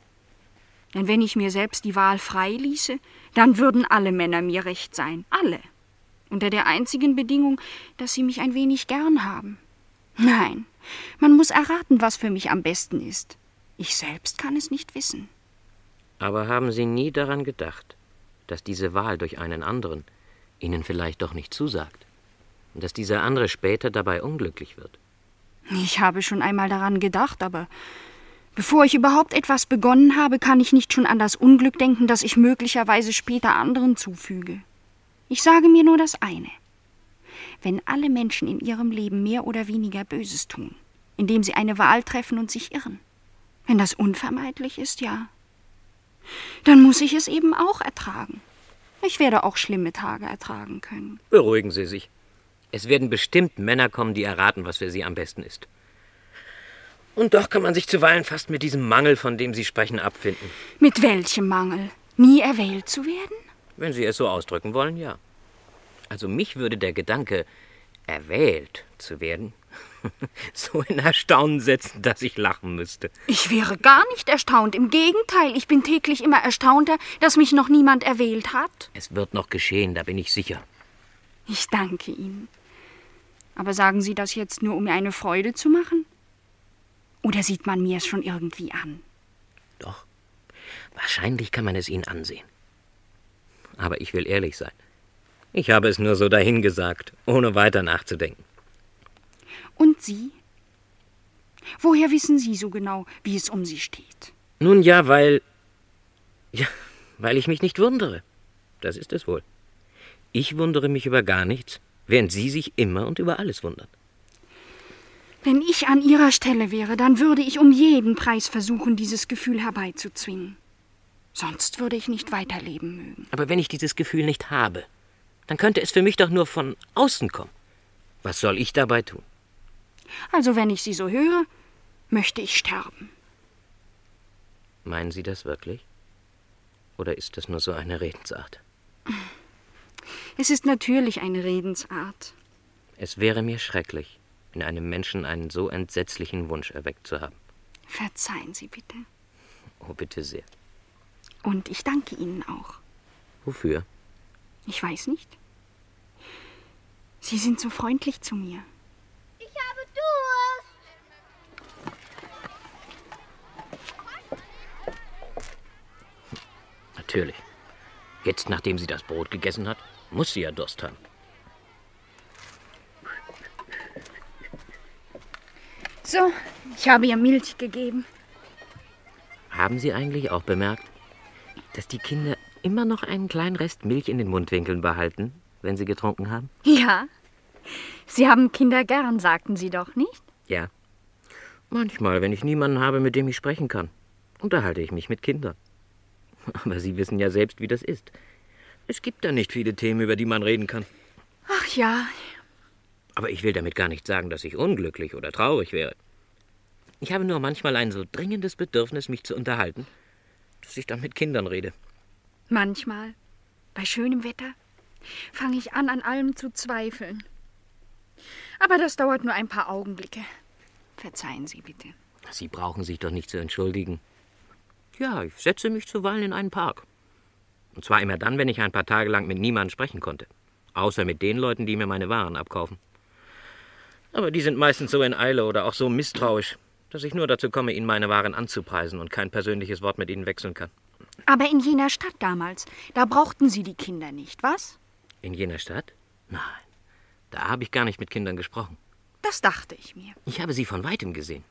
Denn wenn ich mir selbst die Wahl frei ließe, dann würden alle Männer mir recht sein, alle. Unter der einzigen Bedingung, dass sie mich ein wenig gern haben. Nein, man muss erraten, was für mich am besten ist. Ich selbst kann es nicht wissen. Aber haben Sie nie daran gedacht, dass diese Wahl durch einen anderen Ihnen vielleicht doch nicht zusagt? Und dass dieser andere später dabei unglücklich wird? Ich habe schon einmal daran gedacht, aber bevor ich überhaupt etwas begonnen habe, kann ich nicht schon an das Unglück denken, das ich möglicherweise später anderen zufüge. Ich sage mir nur das eine. Wenn alle Menschen in ihrem Leben mehr oder weniger Böses tun, indem sie eine Wahl treffen und sich irren, wenn das unvermeidlich ist, ja, dann muss ich es eben auch ertragen. Ich werde auch schlimme Tage ertragen können. Beruhigen Sie sich. Es werden bestimmt Männer kommen, die erraten, was für sie am besten ist. Und doch kann man sich zuweilen fast mit diesem Mangel, von dem Sie sprechen, abfinden. Mit welchem Mangel? Nie erwählt zu werden? Wenn Sie es so ausdrücken wollen, ja. Also mich würde der Gedanke, erwählt zu werden, so in Erstaunen setzen, dass ich lachen müsste. Ich wäre gar nicht erstaunt. Im Gegenteil, ich bin täglich immer erstaunter, dass mich noch niemand erwählt hat. Es wird noch geschehen, da bin ich sicher. Ich danke Ihnen. Aber sagen Sie das jetzt nur, um mir eine Freude zu machen? Oder sieht man mir es schon irgendwie an? Doch, wahrscheinlich kann man es Ihnen ansehen. Aber ich will ehrlich sein. Ich habe es nur so dahingesagt, ohne weiter nachzudenken. Und Sie? Woher wissen Sie so genau, wie es um Sie steht? Nun ja, weil... Ja, weil ich mich nicht wundere. Das ist es wohl. Ich wundere mich über gar nichts, während Sie sich immer und über alles wundern. Wenn ich an Ihrer Stelle wäre, dann würde ich um jeden Preis versuchen, dieses Gefühl herbeizuzwingen. Sonst würde ich nicht weiterleben mögen. Aber wenn ich dieses Gefühl nicht habe, dann könnte es für mich doch nur von außen kommen. Was soll ich dabei tun? Also wenn ich Sie so höre, möchte ich sterben. Meinen Sie das wirklich? Oder ist das nur so eine Redensart? Es ist natürlich eine Redensart. Es wäre mir schrecklich, in einem Menschen einen so entsetzlichen Wunsch erweckt zu haben. Verzeihen Sie bitte. Oh, bitte sehr. Und ich danke Ihnen auch. Wofür? Ich weiß nicht. Sie sind so freundlich zu mir. Ich habe Durst. Natürlich. Jetzt, nachdem sie das Brot gegessen hat, muss sie ja Durst haben. So, ich habe ihr Milch gegeben. Haben Sie eigentlich auch bemerkt, dass die Kinder immer noch einen kleinen Rest Milch in den Mundwinkeln behalten, wenn sie getrunken haben? Ja. Sie haben Kinder gern, sagten Sie doch, nicht? Ja. Manchmal, wenn ich niemanden habe, mit dem ich sprechen kann, unterhalte ich mich mit Kindern. Aber Sie wissen ja selbst, wie das ist. Es gibt da nicht viele Themen, über die man reden kann. Ach ja. Aber ich will damit gar nicht sagen, dass ich unglücklich oder traurig wäre. Ich habe nur manchmal ein so dringendes Bedürfnis, mich zu unterhalten, dass ich dann mit Kindern rede. Manchmal, bei schönem Wetter, fange ich an, an allem zu zweifeln. Aber das dauert nur ein paar Augenblicke. Verzeihen Sie bitte. Sie brauchen sich doch nicht zu entschuldigen. Ja, ich setze mich zuweilen in einen Park. Und zwar immer dann, wenn ich ein paar Tage lang mit niemandem sprechen konnte. Außer mit den Leuten, die mir meine Waren abkaufen. Aber die sind meistens so in Eile oder auch so misstrauisch, dass ich nur dazu komme, ihnen meine Waren anzupreisen und kein persönliches Wort mit ihnen wechseln kann. Aber in jener Stadt damals, da brauchten Sie die Kinder nicht, was? In jener Stadt? Nein, da habe ich gar nicht mit Kindern gesprochen. Das dachte ich mir. Ich habe sie von weitem gesehen.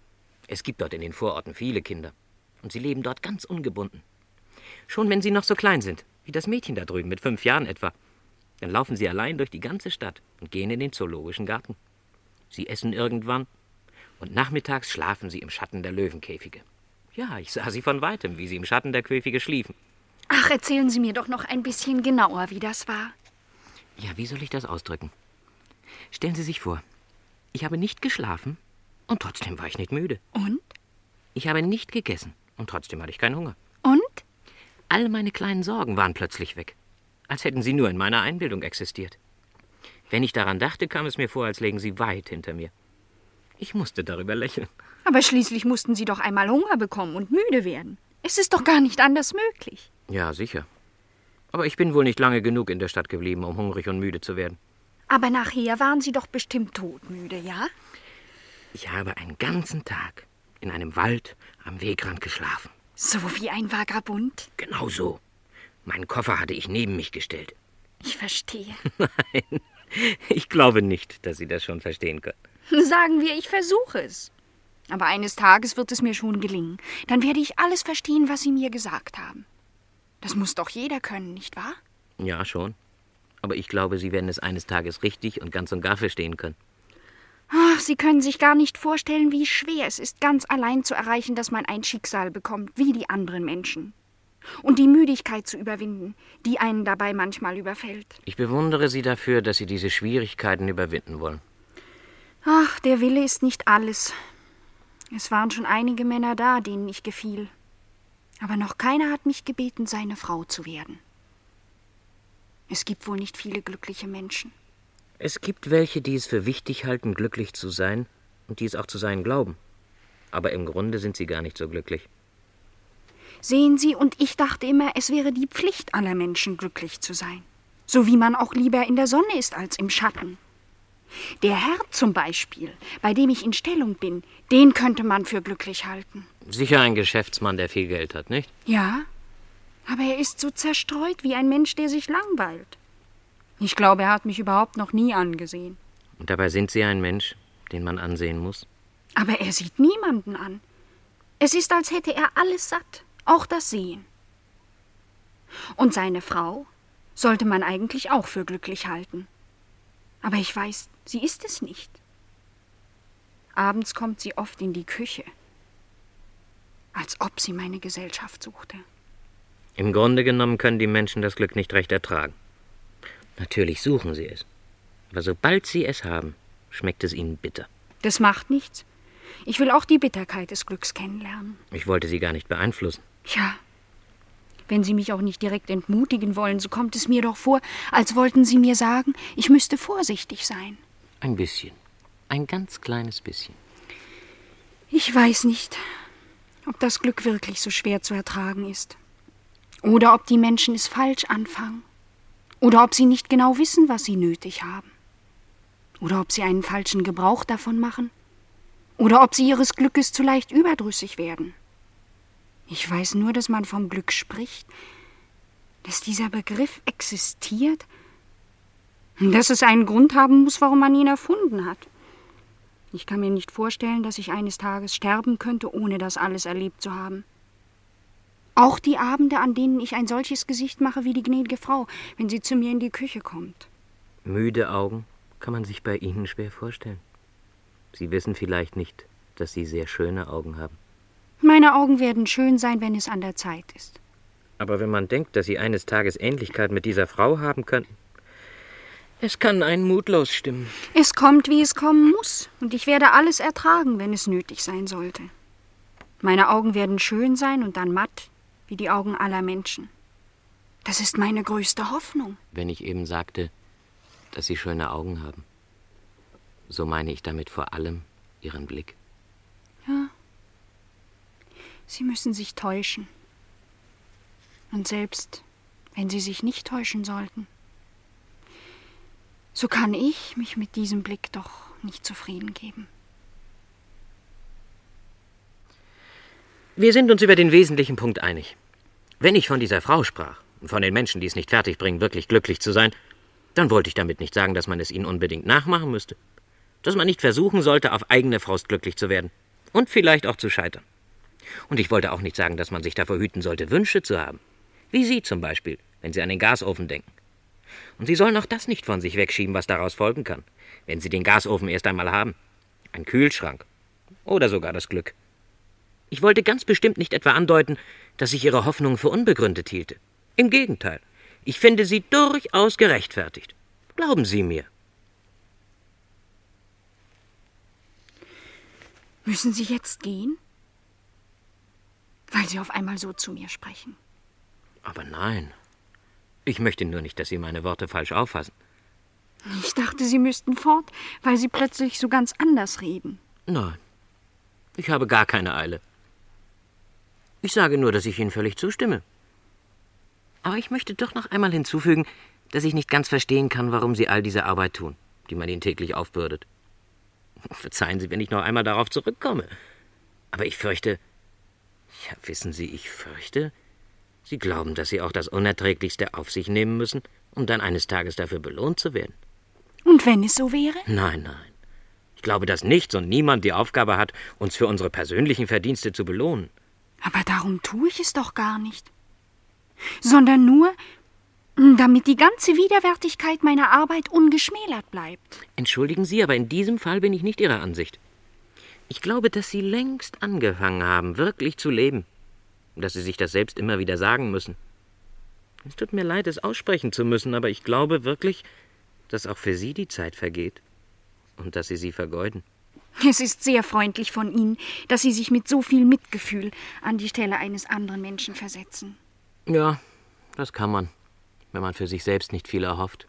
Es gibt dort in den Vororten viele Kinder. Und sie leben dort ganz ungebunden. Schon wenn sie noch so klein sind, wie das Mädchen da drüben mit fünf Jahren etwa, dann laufen sie allein durch die ganze Stadt und gehen in den zoologischen Garten. Sie essen irgendwann und nachmittags schlafen sie im Schatten der Löwenkäfige. Ja, ich sah sie von weitem, wie sie im Schatten der Käfige schliefen. Ach, erzählen Sie mir doch noch ein bisschen genauer, wie das war. Ja, wie soll ich das ausdrücken? Stellen Sie sich vor, ich habe nicht geschlafen und trotzdem war ich nicht müde. Und? Ich habe nicht gegessen und trotzdem hatte ich keinen Hunger. Und? All meine kleinen Sorgen waren plötzlich weg, als hätten sie nur in meiner Einbildung existiert. Wenn ich daran dachte, kam es mir vor, als lägen sie weit hinter mir. Ich musste darüber lächeln. Aber schließlich mussten Sie doch einmal Hunger bekommen und müde werden. Es ist doch gar nicht anders möglich. Ja, sicher. Aber ich bin wohl nicht lange genug in der Stadt geblieben, um hungrig und müde zu werden. Aber nachher waren Sie doch bestimmt todmüde, ja? Ich habe einen ganzen Tag in einem Wald am Wegrand geschlafen. So wie ein Vagabund? Genau so. Meinen Koffer hatte ich neben mich gestellt. Ich verstehe. Nein, ich glaube nicht, dass Sie das schon verstehen können. Sagen wir, ich versuche es. Aber eines Tages wird es mir schon gelingen. Dann werde ich alles verstehen, was Sie mir gesagt haben. Das muss doch jeder können, nicht wahr? Ja, schon. Aber ich glaube, Sie werden es eines Tages richtig und ganz und gar verstehen können. Ach, Sie können sich gar nicht vorstellen, wie schwer es ist, ganz allein zu erreichen, dass man ein Schicksal bekommt, wie die anderen Menschen. Und die Müdigkeit zu überwinden, die einen dabei manchmal überfällt. Ich bewundere Sie dafür, dass Sie diese Schwierigkeiten überwinden wollen. Ach, der Wille ist nicht alles. Es waren schon einige Männer da, denen ich gefiel. Aber noch keiner hat mich gebeten, seine Frau zu werden. Es gibt wohl nicht viele glückliche Menschen. Es gibt welche, die es für wichtig halten, glücklich zu sein und die es auch zu sein glauben. Aber im Grunde sind sie gar nicht so glücklich. Sehen Sie, und ich dachte immer, es wäre die Pflicht aller Menschen, glücklich zu sein. So wie man auch lieber in der Sonne ist als im Schatten. Der Herr zum Beispiel, bei dem ich in Stellung bin, den könnte man für glücklich halten. Sicher ein Geschäftsmann, der viel Geld hat, nicht? Ja, aber er ist so zerstreut wie ein Mensch, der sich langweilt. Ich glaube, er hat mich überhaupt noch nie angesehen. Und dabei sind Sie ein Mensch, den man ansehen muss. Aber er sieht niemanden an. Es ist, als hätte er alles satt, auch das Sehen. Und seine Frau sollte man eigentlich auch für glücklich halten. Aber ich weiß, sie ist es nicht. Abends kommt sie oft in die Küche, als ob sie meine Gesellschaft suchte. Im Grunde genommen können die Menschen das Glück nicht recht ertragen. Natürlich suchen sie es. Aber sobald sie es haben, schmeckt es ihnen bitter. Das macht nichts. Ich will auch die Bitterkeit des Glücks kennenlernen. Ich wollte Sie gar nicht beeinflussen. Ja, wenn Sie mich auch nicht direkt entmutigen wollen, so kommt es mir doch vor, als wollten Sie mir sagen, ich müsste vorsichtig sein. Ein bisschen. Ein ganz kleines bisschen. Ich weiß nicht, ob das Glück wirklich so schwer zu ertragen ist. Oder ob die Menschen es falsch anfangen. Oder ob sie nicht genau wissen, was sie nötig haben. Oder ob sie einen falschen Gebrauch davon machen. Oder ob sie ihres Glückes zu leicht überdrüssig werden. Ich weiß nur, dass man vom Glück spricht, dass dieser Begriff existiert, dass es einen Grund haben muss, warum man ihn erfunden hat. Ich kann mir nicht vorstellen, dass ich eines Tages sterben könnte, ohne das alles erlebt zu haben. Auch die Abende, an denen ich ein solches Gesicht mache wie die gnädige Frau, wenn sie zu mir in die Küche kommt. Müde Augen kann man sich bei Ihnen schwer vorstellen. Sie wissen vielleicht nicht, dass Sie sehr schöne Augen haben. Meine Augen werden schön sein, wenn es an der Zeit ist. Aber wenn man denkt, dass Sie eines Tages Ähnlichkeit mit dieser Frau haben könnten, es kann einen mutlos stimmen. Es kommt, wie es kommen muss, und ich werde alles ertragen, wenn es nötig sein sollte. Meine Augen werden schön sein und dann matt, wie die Augen aller Menschen. Das ist meine größte Hoffnung. Wenn ich eben sagte, dass Sie schöne Augen haben, so meine ich damit vor allem Ihren Blick. Ja. Sie müssen sich täuschen. Und selbst wenn Sie sich nicht täuschen sollten, so kann ich mich mit diesem Blick doch nicht zufrieden geben. Wir sind uns über den wesentlichen Punkt einig. Wenn ich von dieser Frau sprach und von den Menschen, die es nicht fertigbringen, wirklich glücklich zu sein, dann wollte ich damit nicht sagen, dass man es ihnen unbedingt nachmachen müsste. Dass man nicht versuchen sollte, auf eigene Faust glücklich zu werden. Und vielleicht auch zu scheitern. Und ich wollte auch nicht sagen, dass man sich davor hüten sollte, Wünsche zu haben. Wie Sie zum Beispiel, wenn Sie an den Gasofen denken. Und Sie sollen auch das nicht von sich wegschieben, was daraus folgen kann, wenn Sie den Gasofen erst einmal haben. Ein Kühlschrank. Oder sogar das Glück. Ich wollte ganz bestimmt nicht etwa andeuten, dass ich Ihre Hoffnungen für unbegründet hielte. Im Gegenteil. Ich finde sie durchaus gerechtfertigt. Glauben Sie mir. Müssen Sie jetzt gehen? Weil Sie auf einmal so zu mir sprechen. Aber nein. Ich möchte nur nicht, dass Sie meine Worte falsch auffassen. Ich dachte, Sie müssten fort, weil Sie plötzlich so ganz anders reden. Nein. Ich habe gar keine Eile. Ich sage nur, dass ich Ihnen völlig zustimme. Aber ich möchte doch noch einmal hinzufügen, dass ich nicht ganz verstehen kann, warum Sie all diese Arbeit tun, die man Ihnen täglich aufbürdet. Verzeihen Sie, wenn ich noch einmal darauf zurückkomme. Aber ich fürchte, ja, wissen Sie, ich fürchte, Sie glauben, dass Sie auch das Unerträglichste auf sich nehmen müssen, um dann eines Tages dafür belohnt zu werden. Und wenn es so wäre? Nein, nein. Ich glaube, dass nichts und niemand die Aufgabe hat, uns für unsere persönlichen Verdienste zu belohnen. Aber darum tue ich es doch gar nicht. Sondern nur, damit die ganze Widerwärtigkeit meiner Arbeit ungeschmälert bleibt. Entschuldigen Sie, aber in diesem Fall bin ich nicht Ihrer Ansicht. Ich glaube, dass Sie längst angefangen haben, wirklich zu leben. Und dass Sie sich das selbst immer wieder sagen müssen. Es tut mir leid, es aussprechen zu müssen, aber ich glaube wirklich, dass auch für Sie die Zeit vergeht. Und dass Sie sie vergeuden. Es ist sehr freundlich von Ihnen, dass Sie sich mit so viel Mitgefühl an die Stelle eines anderen Menschen versetzen. Ja, das kann man, wenn man für sich selbst nicht viel erhofft.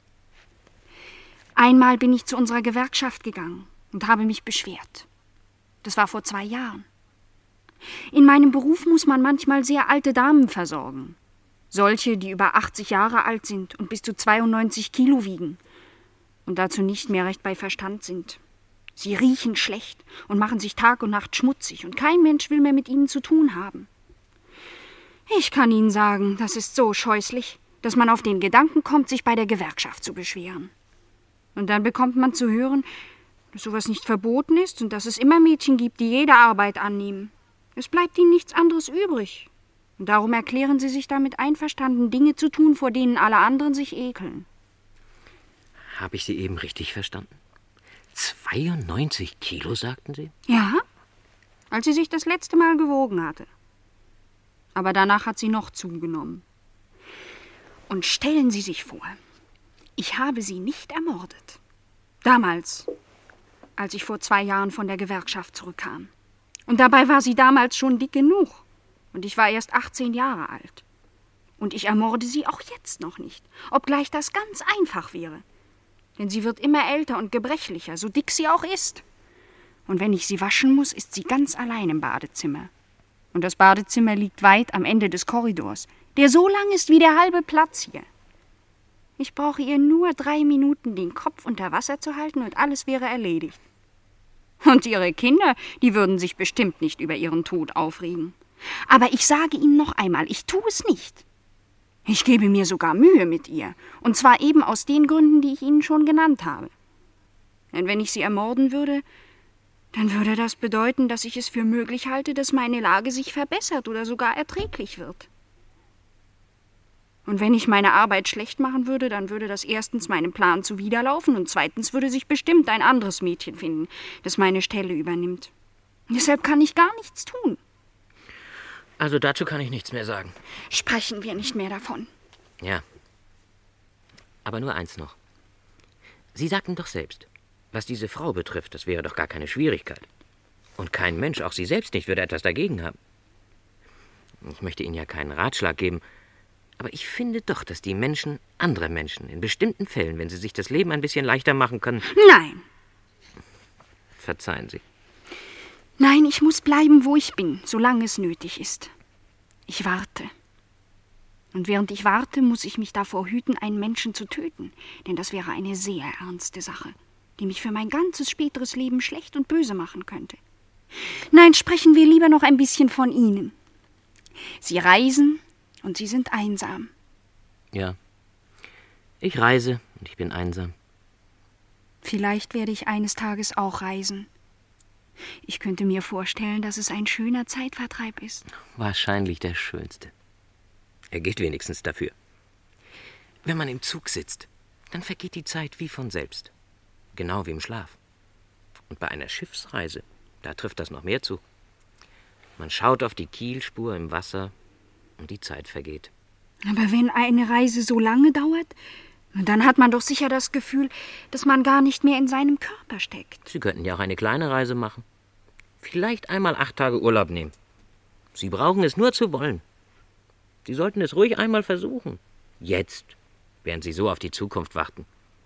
Einmal bin ich zu unserer Gewerkschaft gegangen und habe mich beschwert. Das war vor zwei Jahren. In meinem Beruf muss man manchmal sehr alte Damen versorgen. Solche, die über achtzig Jahre alt sind und bis zu zweiundneunzig Kilo wiegen. Und dazu nicht mehr recht bei Verstand sind. Sie riechen schlecht und machen sich Tag und Nacht schmutzig, und kein Mensch will mehr mit ihnen zu tun haben. Ich kann Ihnen sagen, das ist so scheußlich, dass man auf den Gedanken kommt, sich bei der Gewerkschaft zu beschweren. Und dann bekommt man zu hören, dass sowas nicht verboten ist und dass es immer Mädchen gibt, die jede Arbeit annehmen. Es bleibt ihnen nichts anderes übrig. Und darum erklären sie sich damit einverstanden, Dinge zu tun, vor denen alle anderen sich ekeln. Habe ich Sie eben richtig verstanden? zweiundneunzig Kilo, sagten Sie? Ja, als sie sich das letzte Mal gewogen hatte. Aber danach hat sie noch zugenommen. Und stellen Sie sich vor, ich habe sie nicht ermordet. Damals, als ich vor zwei Jahren von der Gewerkschaft zurückkam. Und dabei war sie damals schon dick genug. Und ich war erst achtzehn Jahre alt. Und ich ermorde sie auch jetzt noch nicht, obgleich das ganz einfach wäre. Denn sie wird immer älter und gebrechlicher, so dick sie auch ist. Und wenn ich sie waschen muss, ist sie ganz allein im Badezimmer. Und das Badezimmer liegt weit am Ende des Korridors, der so lang ist wie der halbe Platz hier. Ich brauche ihr nur drei Minuten den Kopf unter Wasser zu halten und alles wäre erledigt. Und ihre Kinder, die würden sich bestimmt nicht über ihren Tod aufregen. Aber ich sage Ihnen noch einmal, ich tue es nicht. Ich gebe mir sogar Mühe mit ihr, und zwar eben aus den Gründen, die ich Ihnen schon genannt habe. Denn wenn ich sie ermorden würde, dann würde das bedeuten, dass ich es für möglich halte, dass meine Lage sich verbessert oder sogar erträglich wird. Und wenn ich meine Arbeit schlecht machen würde, dann würde das erstens meinem Plan zuwiderlaufen und zweitens würde sich bestimmt ein anderes Mädchen finden, das meine Stelle übernimmt. Deshalb kann ich gar nichts tun. Also dazu kann ich nichts mehr sagen. Sprechen wir nicht mehr davon. Ja. Aber nur eins noch. Sie sagten doch selbst, was diese Frau betrifft, das wäre doch gar keine Schwierigkeit. Und kein Mensch, auch Sie selbst nicht, würde etwas dagegen haben. Ich möchte Ihnen ja keinen Ratschlag geben, aber ich finde doch, dass die Menschen, andere Menschen, in bestimmten Fällen, wenn sie sich das Leben ein bisschen leichter machen können... Nein. Verzeihen Sie. Nein, ich muss bleiben, wo ich bin, solange es nötig ist. Ich warte. Und während ich warte, muss ich mich davor hüten, einen Menschen zu töten, denn das wäre eine sehr ernste Sache, die mich für mein ganzes späteres Leben schlecht und böse machen könnte. Nein, sprechen wir lieber noch ein bisschen von Ihnen. Sie reisen und Sie sind einsam. Ja, ich reise und ich bin einsam. Vielleicht werde ich eines Tages auch reisen. Ich könnte mir vorstellen, dass es ein schöner Zeitvertreib ist. Wahrscheinlich der schönste. Er gilt wenigstens dafür. Wenn man im Zug sitzt, dann vergeht die Zeit wie von selbst. Genau wie im Schlaf. Und bei einer Schiffsreise, da trifft das noch mehr zu. Man schaut auf die Kielspur im Wasser und die Zeit vergeht. Aber wenn eine Reise so lange dauert, dann hat man doch sicher das Gefühl, dass man gar nicht mehr in seinem Körper steckt. Sie könnten ja auch eine kleine Reise machen. Vielleicht einmal acht Tage Urlaub nehmen. Sie brauchen es nur zu wollen. Sie sollten es ruhig einmal versuchen. Jetzt, während Sie so auf die Zukunft warten.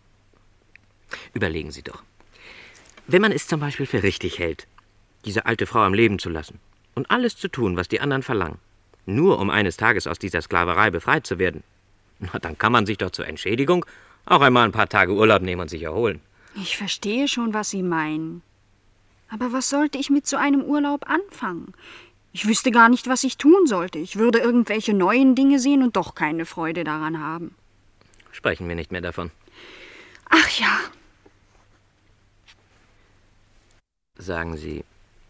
Überlegen Sie doch. Wenn man es zum Beispiel für richtig hält, diese alte Frau am Leben zu lassen und alles zu tun, was die anderen verlangen, nur um eines Tages aus dieser Sklaverei befreit zu werden, na, dann kann man sich doch zur Entschädigung auch einmal ein paar Tage Urlaub nehmen und sich erholen. Ich verstehe schon, was Sie meinen. Aber was sollte ich mit so einem Urlaub anfangen? Ich wüsste gar nicht, was ich tun sollte. Ich würde irgendwelche neuen Dinge sehen und doch keine Freude daran haben. Sprechen wir nicht mehr davon. Ach ja. Sagen Sie,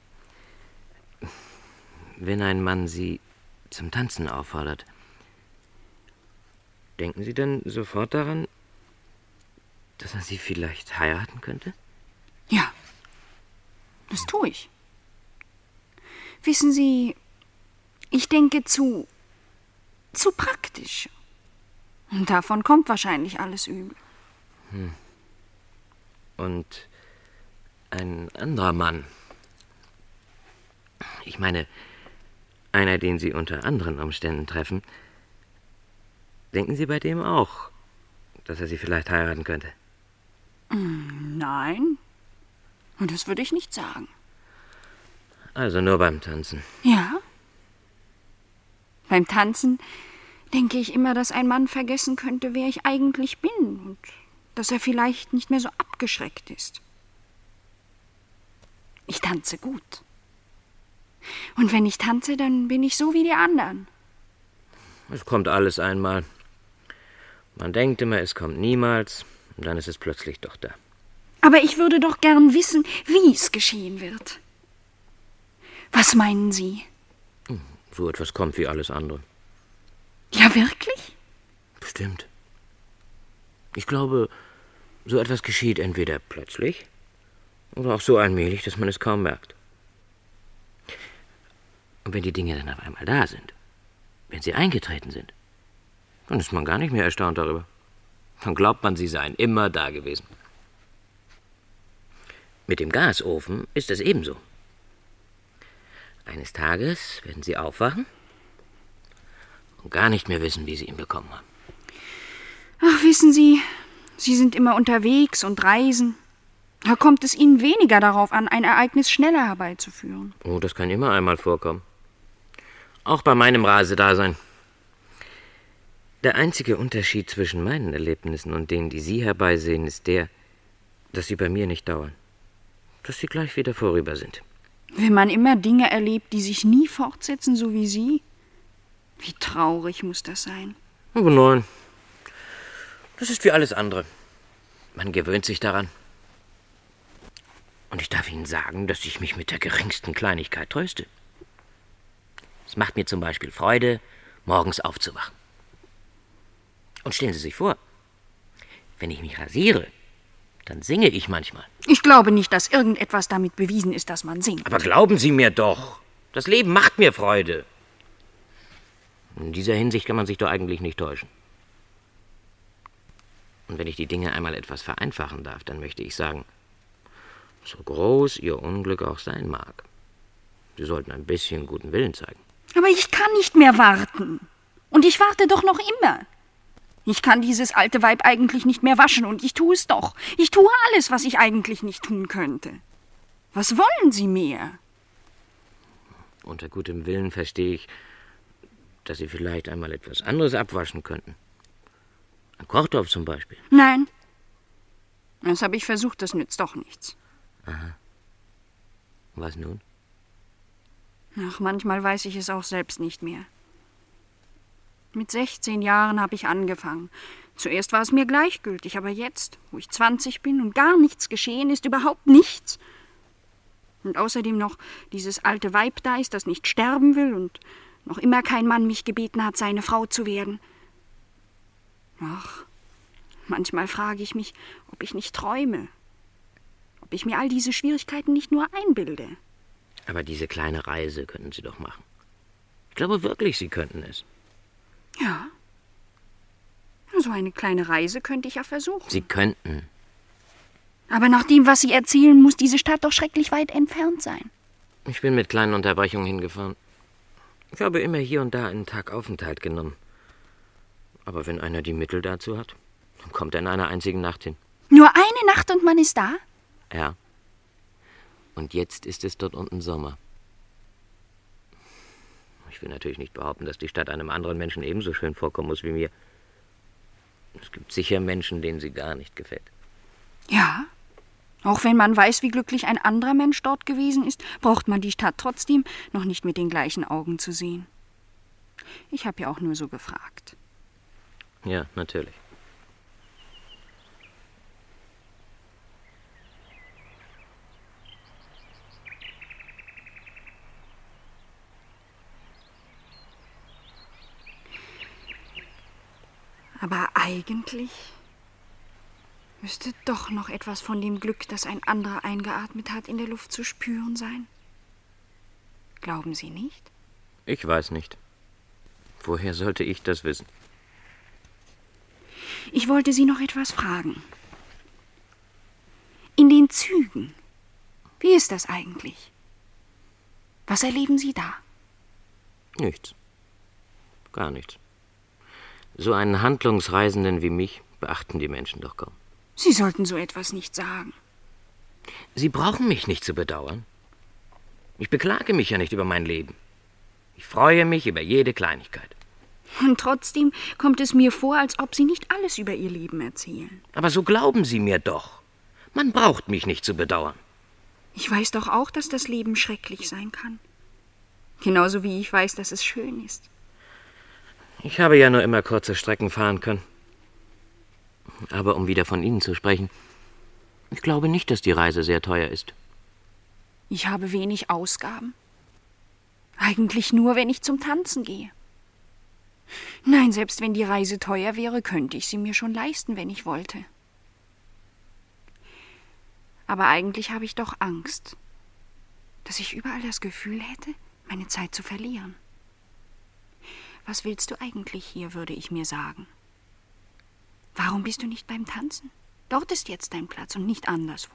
wenn ein Mann Sie zum Tanzen auffordert, denken Sie denn sofort daran, dass er Sie vielleicht heiraten könnte? Ja, das tue ich. Wissen Sie, ich denke zu, zu praktisch. Und davon kommt wahrscheinlich alles übel. Hm. Und ein anderer Mann, ich meine, einer, den Sie unter anderen Umständen treffen, denken Sie bei dem auch, dass er Sie vielleicht heiraten könnte? Nein, und das würde ich nicht sagen. Also nur beim Tanzen? Ja. Beim Tanzen denke ich immer, dass ein Mann vergessen könnte, wer ich eigentlich bin und dass er vielleicht nicht mehr so abgeschreckt ist. Ich tanze gut. Und wenn ich tanze, dann bin ich so wie die anderen. Es kommt alles einmal. Man denkt immer, es kommt niemals, und dann ist es plötzlich doch da. Aber ich würde doch gern wissen, wie es geschehen wird. Was meinen Sie? So etwas kommt wie alles andere. Ja, wirklich? Bestimmt. Ich glaube, so etwas geschieht entweder plötzlich oder auch so allmählich, dass man es kaum merkt. Und wenn die Dinge dann auf einmal da sind, wenn sie eingetreten sind, dann ist man gar nicht mehr erstaunt darüber. Dann glaubt man, sie seien immer da gewesen. Mit dem Gasofen ist es ebenso. Eines Tages werden sie aufwachen und gar nicht mehr wissen, wie sie ihn bekommen haben. Ach, wissen Sie, Sie sind immer unterwegs und reisen. Da kommt es Ihnen weniger darauf an, ein Ereignis schneller herbeizuführen. Oh, das kann immer einmal vorkommen. Auch bei meinem Reisedasein. Der einzige Unterschied zwischen meinen Erlebnissen und denen, die Sie herbeisehen, ist der, dass sie bei mir nicht dauern. Dass sie gleich wieder vorüber sind. Wenn man immer Dinge erlebt, die sich nie fortsetzen, so wie Sie, wie traurig muss das sein. Aber nein, das ist wie alles andere. Man gewöhnt sich daran. Und ich darf Ihnen sagen, dass ich mich mit der geringsten Kleinigkeit tröste. Es macht mir zum Beispiel Freude, morgens aufzuwachen. Und stellen Sie sich vor, wenn ich mich rasiere, dann singe ich manchmal. Ich glaube nicht, dass irgendetwas damit bewiesen ist, dass man singt. Aber glauben Sie mir doch, das Leben macht mir Freude. In dieser Hinsicht kann man sich doch eigentlich nicht täuschen. Und wenn ich die Dinge einmal etwas vereinfachen darf, dann möchte ich sagen, so groß Ihr Unglück auch sein mag, Sie sollten ein bisschen guten Willen zeigen. Aber ich kann nicht mehr warten. Und ich warte doch noch immer. Ich kann dieses alte Weib eigentlich nicht mehr waschen und ich tue es doch. Ich tue alles, was ich eigentlich nicht tun könnte. Was wollen Sie mehr? Unter gutem Willen verstehe ich, dass Sie vielleicht einmal etwas anderes abwaschen könnten. Ein Kochtopf zum Beispiel. Nein. Das habe ich versucht, das nützt doch nichts. Aha. Was nun? Ach, manchmal weiß ich es auch selbst nicht mehr. Mit sechzehn Jahren habe ich angefangen. Zuerst war es mir gleichgültig, aber jetzt, wo ich zwanzig bin und gar nichts geschehen ist, überhaupt nichts. Und außerdem noch dieses alte Weib da ist, das nicht sterben will und noch immer kein Mann mich gebeten hat, seine Frau zu werden. Ach, manchmal frage ich mich, ob ich nicht träume. Ob ich mir all diese Schwierigkeiten nicht nur einbilde. Aber diese kleine Reise könnten Sie doch machen. Ich glaube wirklich, Sie könnten es. Ja. So eine kleine Reise könnte ich ja versuchen. Sie könnten. Aber nach dem, was Sie erzählen, muss diese Stadt doch schrecklich weit entfernt sein. Ich bin mit kleinen Unterbrechungen hingefahren. Ich habe immer hier und da einen Tag Aufenthalt genommen. Aber wenn einer die Mittel dazu hat, dann kommt er in einer einzigen Nacht hin. Nur eine Nacht und man ist da? Ja. Und jetzt ist es dort unten Sommer. Ich will natürlich nicht behaupten, dass die Stadt einem anderen Menschen ebenso schön vorkommen muss wie mir. Es gibt sicher Menschen, denen sie gar nicht gefällt. Ja. Auch wenn man weiß, wie glücklich ein anderer Mensch dort gewesen ist, braucht man die Stadt trotzdem noch nicht mit den gleichen Augen zu sehen. Ich habe ja auch nur so gefragt. Ja, natürlich. Aber eigentlich müsste doch noch etwas von dem Glück, das ein anderer eingeatmet hat, in der Luft zu spüren sein. Glauben Sie nicht? Ich weiß nicht. Woher sollte ich das wissen? Ich wollte Sie noch etwas fragen. In den Zügen, wie ist das eigentlich? Was erleben Sie da? Nichts. Gar nichts. So einen Handlungsreisenden wie mich beachten die Menschen doch kaum. Sie sollten so etwas nicht sagen. Sie brauchen mich nicht zu bedauern. Ich beklage mich ja nicht über mein Leben. Ich freue mich über jede Kleinigkeit. Und trotzdem kommt es mir vor, als ob Sie nicht alles über Ihr Leben erzählen. Aber so glauben Sie mir doch. Man braucht mich nicht zu bedauern. Ich weiß doch auch, dass das Leben schrecklich sein kann. Genauso wie ich weiß, dass es schön ist. Ich habe ja nur immer kurze Strecken fahren können. Aber um wieder von Ihnen zu sprechen, ich glaube nicht, dass die Reise sehr teuer ist. Ich habe wenig Ausgaben. Eigentlich nur, wenn ich zum Tanzen gehe. Nein, selbst wenn die Reise teuer wäre, könnte ich sie mir schon leisten, wenn ich wollte. Aber eigentlich habe ich doch Angst, dass ich überall das Gefühl hätte, meine Zeit zu verlieren. Was willst du eigentlich hier, würde ich mir sagen. Warum bist du nicht beim Tanzen? Dort ist jetzt dein Platz und nicht anderswo.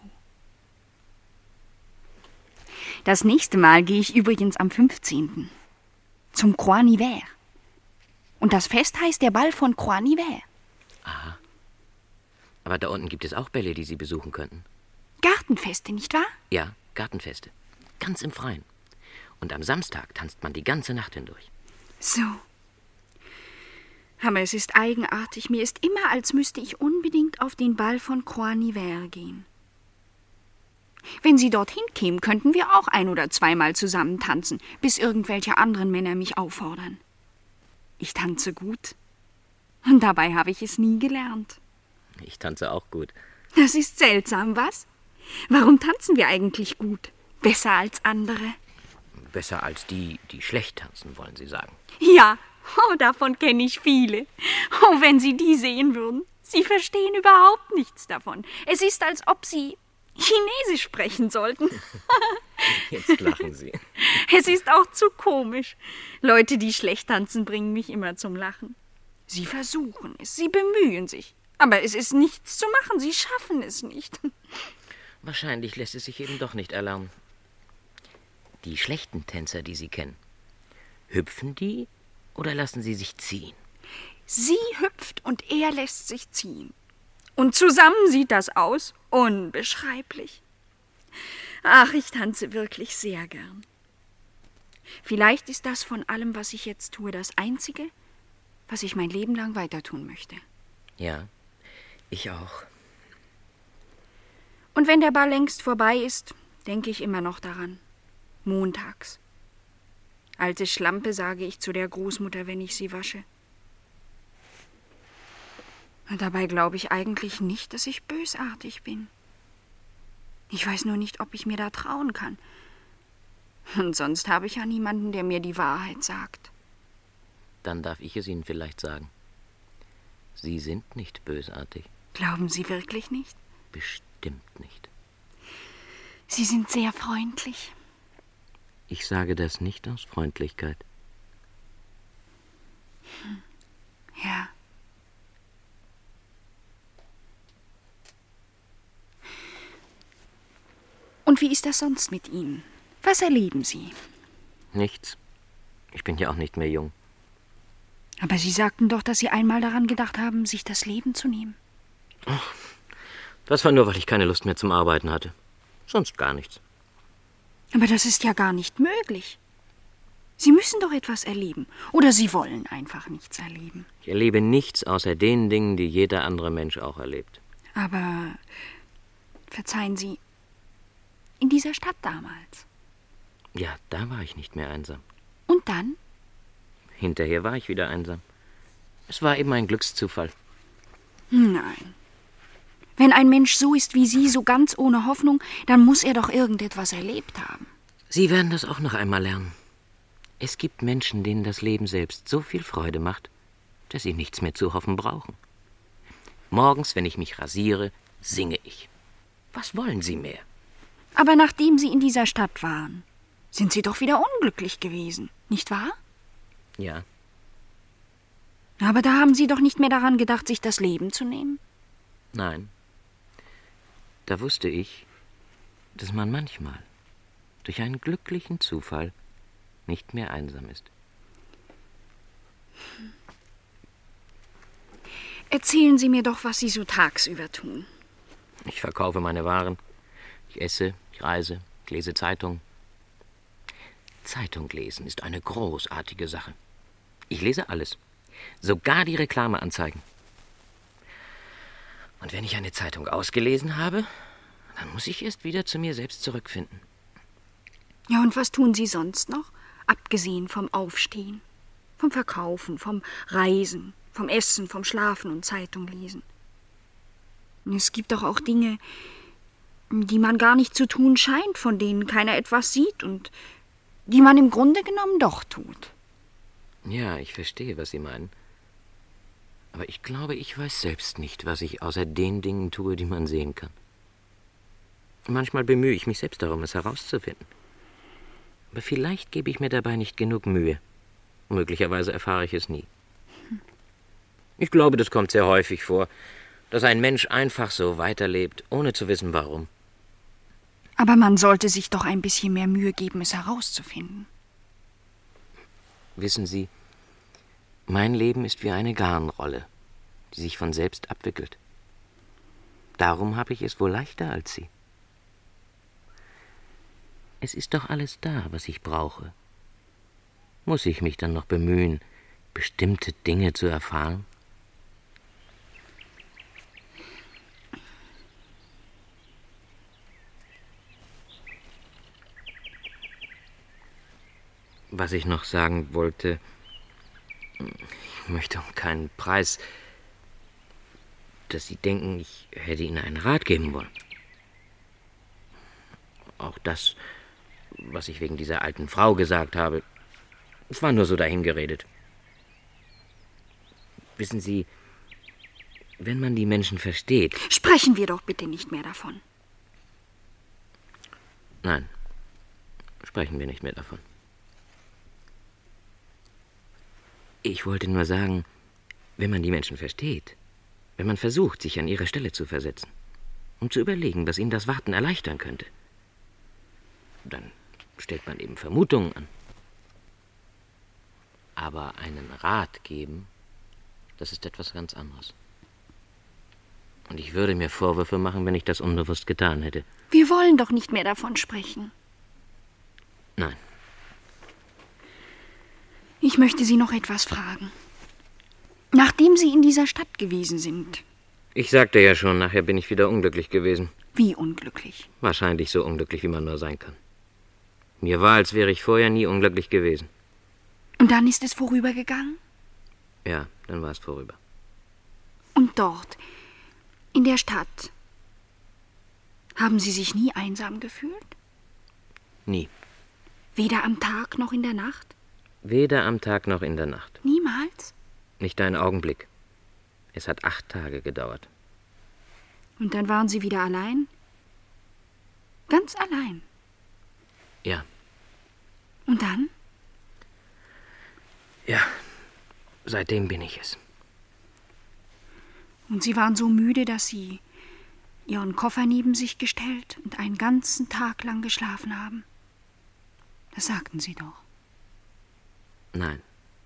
Das nächste Mal gehe ich übrigens am fünfzehnten zum Croix Niver. Und das Fest heißt der Ball von Croix Niver. Aha. Aber da unten gibt es auch Bälle, die Sie besuchen könnten. Gartenfeste, nicht wahr? Ja, Gartenfeste. Ganz im Freien. Und am Samstag tanzt man die ganze Nacht hindurch. So. Aber es ist eigenartig. Mir ist immer, als müsste ich unbedingt auf den Ball von Croix-Nivert gehen. Wenn Sie dorthin kämen, könnten wir auch ein- oder zweimal zusammen tanzen, bis irgendwelche anderen Männer mich auffordern. Ich tanze gut. Und dabei habe ich es nie gelernt. Ich tanze auch gut. Das ist seltsam, was? Warum tanzen wir eigentlich gut? Besser als andere? Besser als die, die schlecht tanzen, wollen Sie sagen. Ja, oh, davon kenne ich viele. Oh, wenn Sie die sehen würden. Sie verstehen überhaupt nichts davon. Es ist, als ob Sie Chinesisch sprechen sollten. Jetzt lachen Sie. Es ist auch zu komisch. Leute, die schlecht tanzen, bringen mich immer zum Lachen. Sie versuchen es, sie bemühen sich. Aber es ist nichts zu machen, sie schaffen es nicht. Wahrscheinlich lässt es sich eben doch nicht erlernen. Die schlechten Tänzer, die Sie kennen, hüpfen die oder lassen sie sich ziehen? Sie hüpft und er lässt sich ziehen. Und zusammen sieht das aus unbeschreiblich. Ach, ich tanze wirklich sehr gern. Vielleicht ist das von allem, was ich jetzt tue, das Einzige, was ich mein Leben lang weiter tun möchte. Ja, ich auch. Und wenn der Ball längst vorbei ist, denke ich immer noch daran. Montags. Alte Schlampe, sage ich zu der Großmutter, wenn ich sie wasche. Und dabei glaube ich eigentlich nicht, dass ich bösartig bin. Ich weiß nur nicht, ob ich mir da trauen kann. Und sonst habe ich ja niemanden, der mir die Wahrheit sagt. Dann darf ich es Ihnen vielleicht sagen. Sie sind nicht bösartig. Glauben Sie wirklich nicht? Bestimmt nicht. Sie sind sehr freundlich. Ich sage das nicht aus Freundlichkeit. Hm. Ja. Und wie ist das sonst mit Ihnen? Was erleben Sie? Nichts. Ich bin ja auch nicht mehr jung. Aber Sie sagten doch, dass Sie einmal daran gedacht haben, sich das Leben zu nehmen. Ach, das war nur, weil ich keine Lust mehr zum Arbeiten hatte. Sonst gar nichts. Aber das ist ja gar nicht möglich. Sie müssen doch etwas erleben. Oder Sie wollen einfach nichts erleben. Ich erlebe nichts außer den Dingen, die jeder andere Mensch auch erlebt. Aber, verzeihen Sie, in dieser Stadt damals. Ja, da war ich nicht mehr einsam. Und dann? Hinterher war ich wieder einsam. Es war eben ein Glückszufall. Nein. Wenn ein Mensch so ist wie Sie, so ganz ohne Hoffnung, dann muss er doch irgendetwas erlebt haben. Sie werden das auch noch einmal lernen. Es gibt Menschen, denen das Leben selbst so viel Freude macht, dass sie nichts mehr zu hoffen brauchen. Morgens, wenn ich mich rasiere, singe ich. Was wollen Sie mehr? Aber nachdem Sie in dieser Stadt waren, sind Sie doch wieder unglücklich gewesen, nicht wahr? Ja. Aber da haben Sie doch nicht mehr daran gedacht, sich das Leben zu nehmen? Nein. Da wusste ich, dass man manchmal durch einen glücklichen Zufall nicht mehr einsam ist. Erzählen Sie mir doch, was Sie so tagsüber tun. Ich verkaufe meine Waren. Ich esse, ich reise, ich lese Zeitung. Zeitung lesen ist eine großartige Sache. Ich lese alles, sogar die Reklameanzeigen. Und wenn ich eine Zeitung ausgelesen habe, dann muss ich erst wieder zu mir selbst zurückfinden. Ja, und was tun Sie sonst noch, abgesehen vom Aufstehen, vom Verkaufen, vom Reisen, vom Essen, vom Schlafen und Zeitung lesen? Es gibt doch auch Dinge, die man gar nicht zu tun scheint, von denen keiner etwas sieht und die man im Grunde genommen doch tut. Ja, ich verstehe, was Sie meinen. Aber ich glaube, ich weiß selbst nicht, was ich außer den Dingen tue, die man sehen kann. Manchmal bemühe ich mich selbst darum, es herauszufinden. Aber vielleicht gebe ich mir dabei nicht genug Mühe. Möglicherweise erfahre ich es nie. Ich glaube, das kommt sehr häufig vor, dass ein Mensch einfach so weiterlebt, ohne zu wissen, warum. Aber man sollte sich doch ein bisschen mehr Mühe geben, es herauszufinden. Wissen Sie, mein Leben ist wie eine Garnrolle, die sich von selbst abwickelt. Darum habe ich es wohl leichter als Sie. Es ist doch alles da, was ich brauche. Muss ich mich dann noch bemühen, bestimmte Dinge zu erfahren? Was ich noch sagen wollte, ich möchte um keinen Preis, dass Sie denken, ich hätte Ihnen einen Rat geben wollen. Auch das, was ich wegen dieser alten Frau gesagt habe, es war nur so dahingeredet. Wissen Sie, wenn man die Menschen versteht... Sprechen wir doch bitte nicht mehr davon. Nein, sprechen wir nicht mehr davon. Ich wollte nur sagen, wenn man die Menschen versteht, wenn man versucht, sich an ihre Stelle zu versetzen, um zu überlegen, was ihnen das Warten erleichtern könnte, dann stellt man eben Vermutungen an. Aber einen Rat geben, das ist etwas ganz anderes. Und ich würde mir Vorwürfe machen, wenn ich das unbewusst getan hätte. Wir wollen doch nicht mehr davon sprechen. Nein. Ich möchte Sie noch etwas fragen. Nachdem Sie in dieser Stadt gewesen sind... Ich sagte ja schon, nachher bin ich wieder unglücklich gewesen. Wie unglücklich? Wahrscheinlich so unglücklich, wie man nur sein kann. Mir war, als wäre ich vorher nie unglücklich gewesen. Und dann ist es vorübergegangen? Ja, dann war es vorüber. Und dort, in der Stadt, haben Sie sich nie einsam gefühlt? Nie. Weder am Tag noch in der Nacht? Weder am Tag noch in der Nacht. Niemals? Nicht einen Augenblick. Es hat acht Tage gedauert. Und dann waren Sie wieder allein? Ganz allein? Ja. Und dann? Ja, seitdem bin ich es. Und Sie waren so müde, dass Sie Ihren Koffer neben sich gestellt und einen ganzen Tag lang geschlafen haben? Das sagten Sie doch. Nein.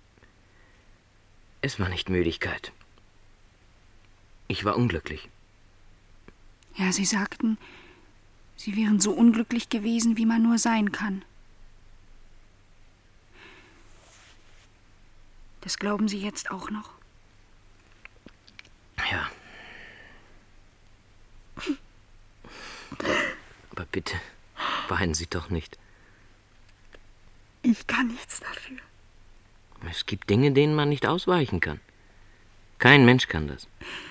Es war nicht Müdigkeit. Ich war unglücklich. Ja, Sie sagten, Sie wären so unglücklich gewesen, wie man nur sein kann. Das glauben Sie jetzt auch noch? Ja. Aber bitte, weinen Sie doch nicht. Ich kann nichts dafür. Es gibt Dinge, denen man nicht ausweichen kann. Kein Mensch kann das.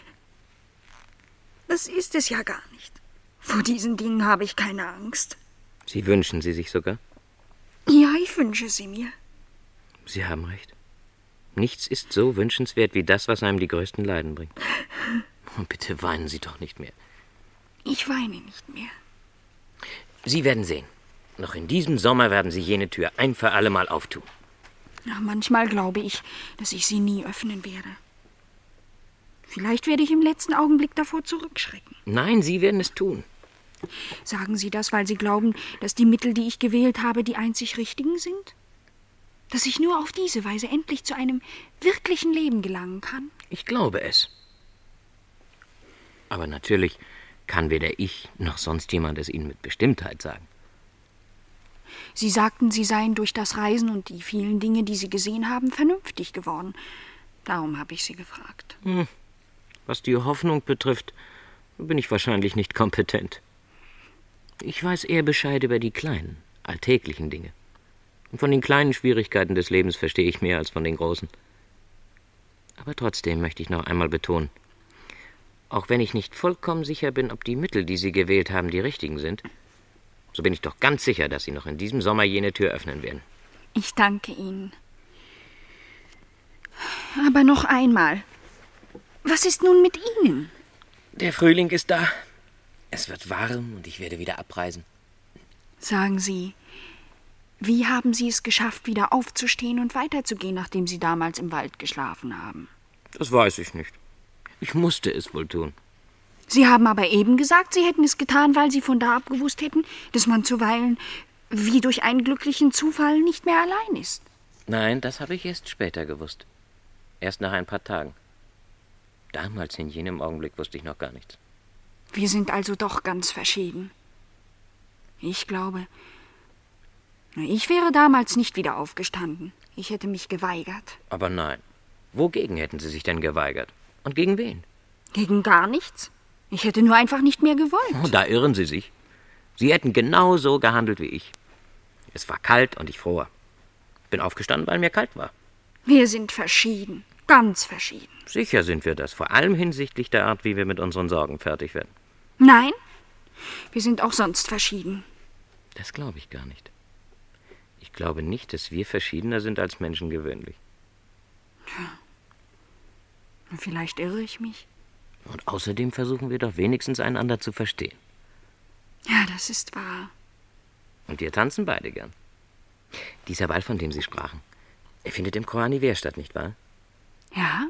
Das ist es ja gar nicht. Vor diesen Dingen habe ich keine Angst. Sie wünschen sie sich sogar? Ja, ich wünsche sie mir. Sie haben recht. Nichts ist so wünschenswert wie das, was einem die größten Leiden bringt. Oh, bitte weinen Sie doch nicht mehr. Ich weine nicht mehr. Sie werden sehen. Noch in diesem Sommer werden Sie jene Tür ein für alle Mal auftun. Ja, manchmal glaube ich, dass ich sie nie öffnen werde. Vielleicht werde ich im letzten Augenblick davor zurückschrecken. Nein, Sie werden es tun. Sagen Sie das, weil Sie glauben, dass die Mittel, die ich gewählt habe, die einzig richtigen sind? Dass ich nur auf diese Weise endlich zu einem wirklichen Leben gelangen kann? Ich glaube es. Aber natürlich kann weder ich noch sonst jemand es Ihnen mit Bestimmtheit sagen. Sie sagten, Sie seien durch das Reisen und die vielen Dinge, die Sie gesehen haben, vernünftig geworden. Darum habe ich Sie gefragt. Hm. Was die Hoffnung betrifft, bin ich wahrscheinlich nicht kompetent. Ich weiß eher Bescheid über die kleinen, alltäglichen Dinge. Und von den kleinen Schwierigkeiten des Lebens verstehe ich mehr als von den großen. Aber trotzdem möchte ich noch einmal betonen, auch wenn ich nicht vollkommen sicher bin, ob die Mittel, die Sie gewählt haben, die richtigen sind, so bin ich doch ganz sicher, dass Sie noch in diesem Sommer jene Tür öffnen werden. Ich danke Ihnen. Aber noch einmal, was ist nun mit Ihnen? Der Frühling ist da. Es wird warm und ich werde wieder abreisen. Sagen Sie, wie haben Sie es geschafft, wieder aufzustehen und weiterzugehen, nachdem Sie damals im Wald geschlafen haben? Das weiß ich nicht. Ich musste es wohl tun. Sie haben aber eben gesagt, Sie hätten es getan, weil Sie von da ab gewusst hätten, dass man zuweilen, wie durch einen glücklichen Zufall, nicht mehr allein ist. Nein, das habe ich erst später gewusst. Erst nach ein paar Tagen. Damals, in jenem Augenblick, wusste ich noch gar nichts. Wir sind also doch ganz verschieden. Ich glaube, ich wäre damals nicht wieder aufgestanden. Ich hätte mich geweigert. Aber nein, Wogegen hätten Sie sich denn geweigert? Und gegen wen? Gegen gar nichts. Ich hätte nur einfach nicht mehr gewollt. Oh, da irren Sie sich. Sie hätten genau so gehandelt wie ich. Es war kalt und ich fror. Bin aufgestanden, weil mir kalt war. Wir sind verschieden. Ganz verschieden. Sicher sind wir das, vor allem hinsichtlich der Art, wie wir mit unseren Sorgen fertig werden. Nein, wir sind auch sonst verschieden. Das glaube ich gar nicht. Ich glaube nicht, dass wir verschiedener sind als Menschen gewöhnlich. Ja. Vielleicht irre ich mich. Und außerdem versuchen wir doch wenigstens einander zu verstehen. Ja, das ist wahr. Und wir tanzen beide gern. Dieser Ball, von dem Sie sprachen, er findet im Croix Anniversaire statt, nicht wahr? Ja.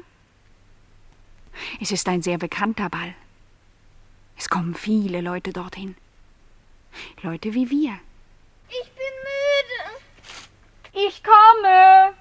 Es ist ein sehr bekannter Ball. Es kommen viele Leute dorthin. Leute wie wir. Ich bin müde. Ich komme.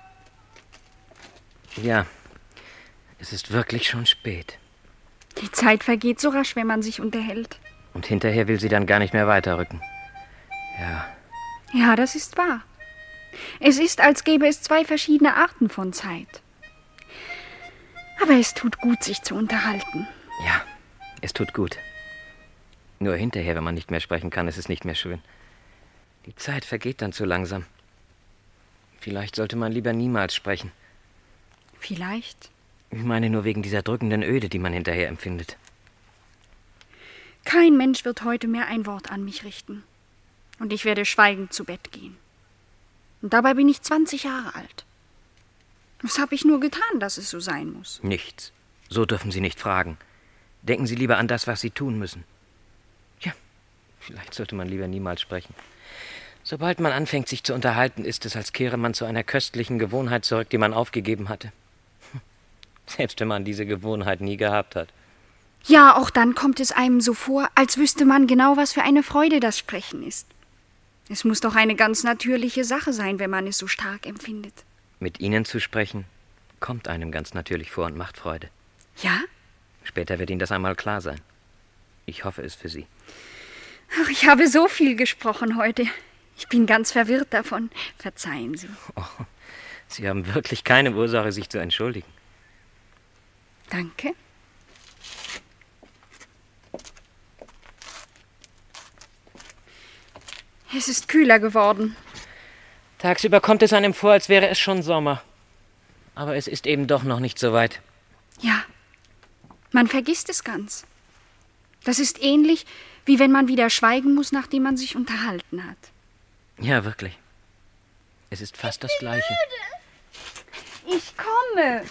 Ja, es ist wirklich schon spät. Die Zeit vergeht so rasch, wenn man sich unterhält. Und hinterher will sie dann gar nicht mehr weiterrücken. Ja. Ja, das ist wahr. Es ist, als gäbe es zwei verschiedene Arten von Zeit. Aber es tut gut, sich zu unterhalten. Ja, es tut gut. Nur hinterher, wenn man nicht mehr sprechen kann, ist es nicht mehr schön. Die Zeit vergeht dann zu langsam. Vielleicht sollte man lieber niemals sprechen. Vielleicht. Ich meine nur wegen dieser drückenden Öde, die man hinterher empfindet. Kein Mensch wird heute mehr ein Wort an mich richten. Und ich werde schweigend zu Bett gehen. Und dabei bin ich zwanzig Jahre alt. Was habe ich nur getan, dass es so sein muss? Nichts. So dürfen Sie nicht fragen. Denken Sie lieber an das, was Sie tun müssen. Ja, vielleicht sollte man lieber niemals sprechen. Sobald man anfängt, sich zu unterhalten, ist es, als kehre man zu einer köstlichen Gewohnheit zurück, die man aufgegeben hatte. Selbst wenn man diese Gewohnheit nie gehabt hat. Ja, auch dann kommt es einem so vor, als wüsste man genau, was für eine Freude das Sprechen ist. Es muss doch eine ganz natürliche Sache sein, wenn man es so stark empfindet. Mit Ihnen zu sprechen, kommt einem ganz natürlich vor und macht Freude. Ja? Später wird Ihnen das einmal klar sein. Ich hoffe es für Sie. Ach, ich habe so viel gesprochen heute. Ich bin ganz verwirrt davon. Verzeihen Sie. Oh, Sie haben wirklich keine Ursache, sich zu entschuldigen. Danke. Es ist kühler geworden. Tagsüber kommt es einem vor, als wäre es schon Sommer. Aber es ist eben doch noch nicht so weit. Ja, man vergisst es ganz. Das ist ähnlich, wie wenn man wieder schweigen muss, nachdem man sich unterhalten hat. Ja, wirklich. Es ist fast das Gleiche. Ich komme.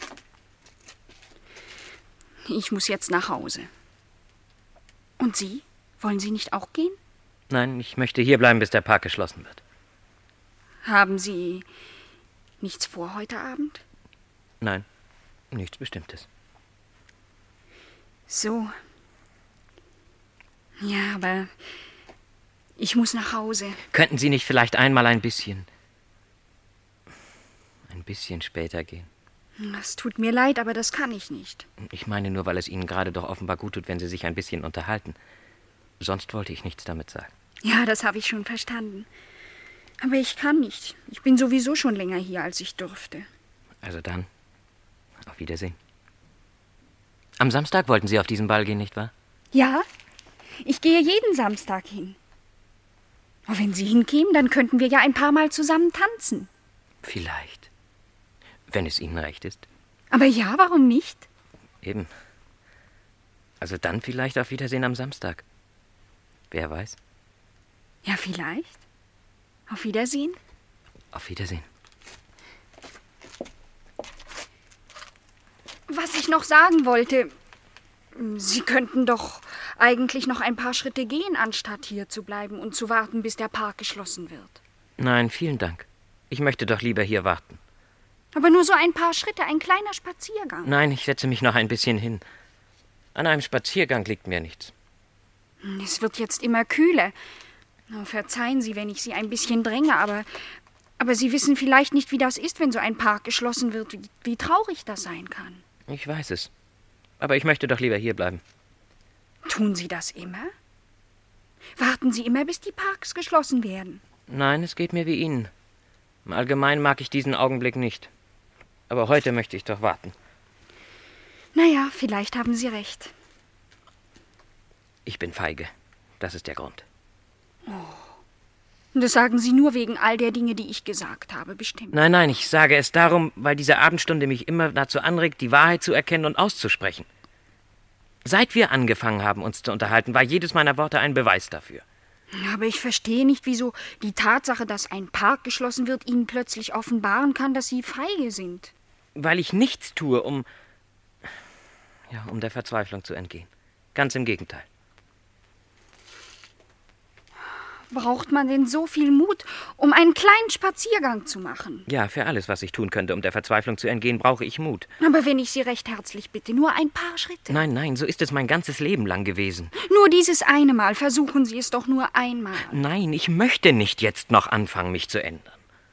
Ich muss jetzt nach Hause. Und Sie? Wollen Sie nicht auch gehen? Nein, ich möchte hier bleiben, bis der Park geschlossen wird. Haben Sie nichts vor heute Abend? Nein, nichts Bestimmtes. So. Ja, aber ich muss nach Hause. Könnten Sie nicht vielleicht einmal ein bisschen... ein bisschen später gehen? Das tut mir leid, aber das kann ich nicht. Ich meine nur, weil es Ihnen gerade doch offenbar gut tut, wenn Sie sich ein bisschen unterhalten. Sonst wollte ich nichts damit sagen. Ja, das habe ich schon verstanden. Aber ich kann nicht. Ich bin sowieso schon länger hier, als ich dürfte. Also dann, auf Wiedersehen. Am Samstag wollten Sie auf diesen Ball gehen, nicht wahr? Ja, ich gehe jeden Samstag hin. Und wenn Sie hinkämen, dann könnten wir ja ein paar Mal zusammen tanzen. Vielleicht. Wenn es Ihnen recht ist. Aber ja, warum nicht? Eben. Also dann vielleicht auf Wiedersehen am Samstag. Wer weiß? Ja, vielleicht. Auf Wiedersehen. Auf Wiedersehen. Was ich noch sagen wollte, Sie könnten doch eigentlich noch ein paar Schritte gehen, anstatt hier zu bleiben und zu warten, bis der Park geschlossen wird. Nein, vielen Dank. Ich möchte doch lieber hier warten. Aber nur so ein paar Schritte, ein kleiner Spaziergang. Nein, ich setze mich noch ein bisschen hin. An einem Spaziergang liegt mir nichts. Es wird jetzt immer kühler. Oh, verzeihen Sie, wenn ich Sie ein bisschen dränge, aber, aber Sie wissen vielleicht nicht, wie das ist, wenn so ein Park geschlossen wird, wie, wie traurig das sein kann. Ich weiß es. Aber ich möchte doch lieber hier bleiben. Tun Sie das immer? Warten Sie immer, bis die Parks geschlossen werden? Nein, es geht mir wie Ihnen. Im Allgemeinen mag ich diesen Augenblick nicht. Aber heute möchte ich doch warten. Naja, vielleicht haben Sie recht. Ich bin feige. Das ist der Grund. Und das sagen Sie nur wegen all der Dinge, die ich gesagt habe, bestimmt. Nein, nein, ich sage es darum, weil diese Abendstunde mich immer dazu anregt, die Wahrheit zu erkennen und auszusprechen. Seit wir angefangen haben, uns zu unterhalten, war jedes meiner Worte ein Beweis dafür. Aber ich verstehe nicht, wieso die Tatsache, dass ein Park geschlossen wird, Ihnen plötzlich offenbaren kann, dass Sie feige sind. Weil ich nichts tue, um... ja, um der Verzweiflung zu entgehen. Ganz im Gegenteil. Braucht man denn so viel Mut, um einen kleinen Spaziergang zu machen? Ja, für alles, was ich tun könnte, um der Verzweiflung zu entgehen, brauche ich Mut. Aber wenn ich Sie recht herzlich bitte, nur ein paar Schritte. Nein, nein, so ist es mein ganzes Leben lang gewesen. Nur dieses eine Mal. Versuchen Sie es doch nur einmal. Nein, ich möchte nicht jetzt noch anfangen, mich zu ändern.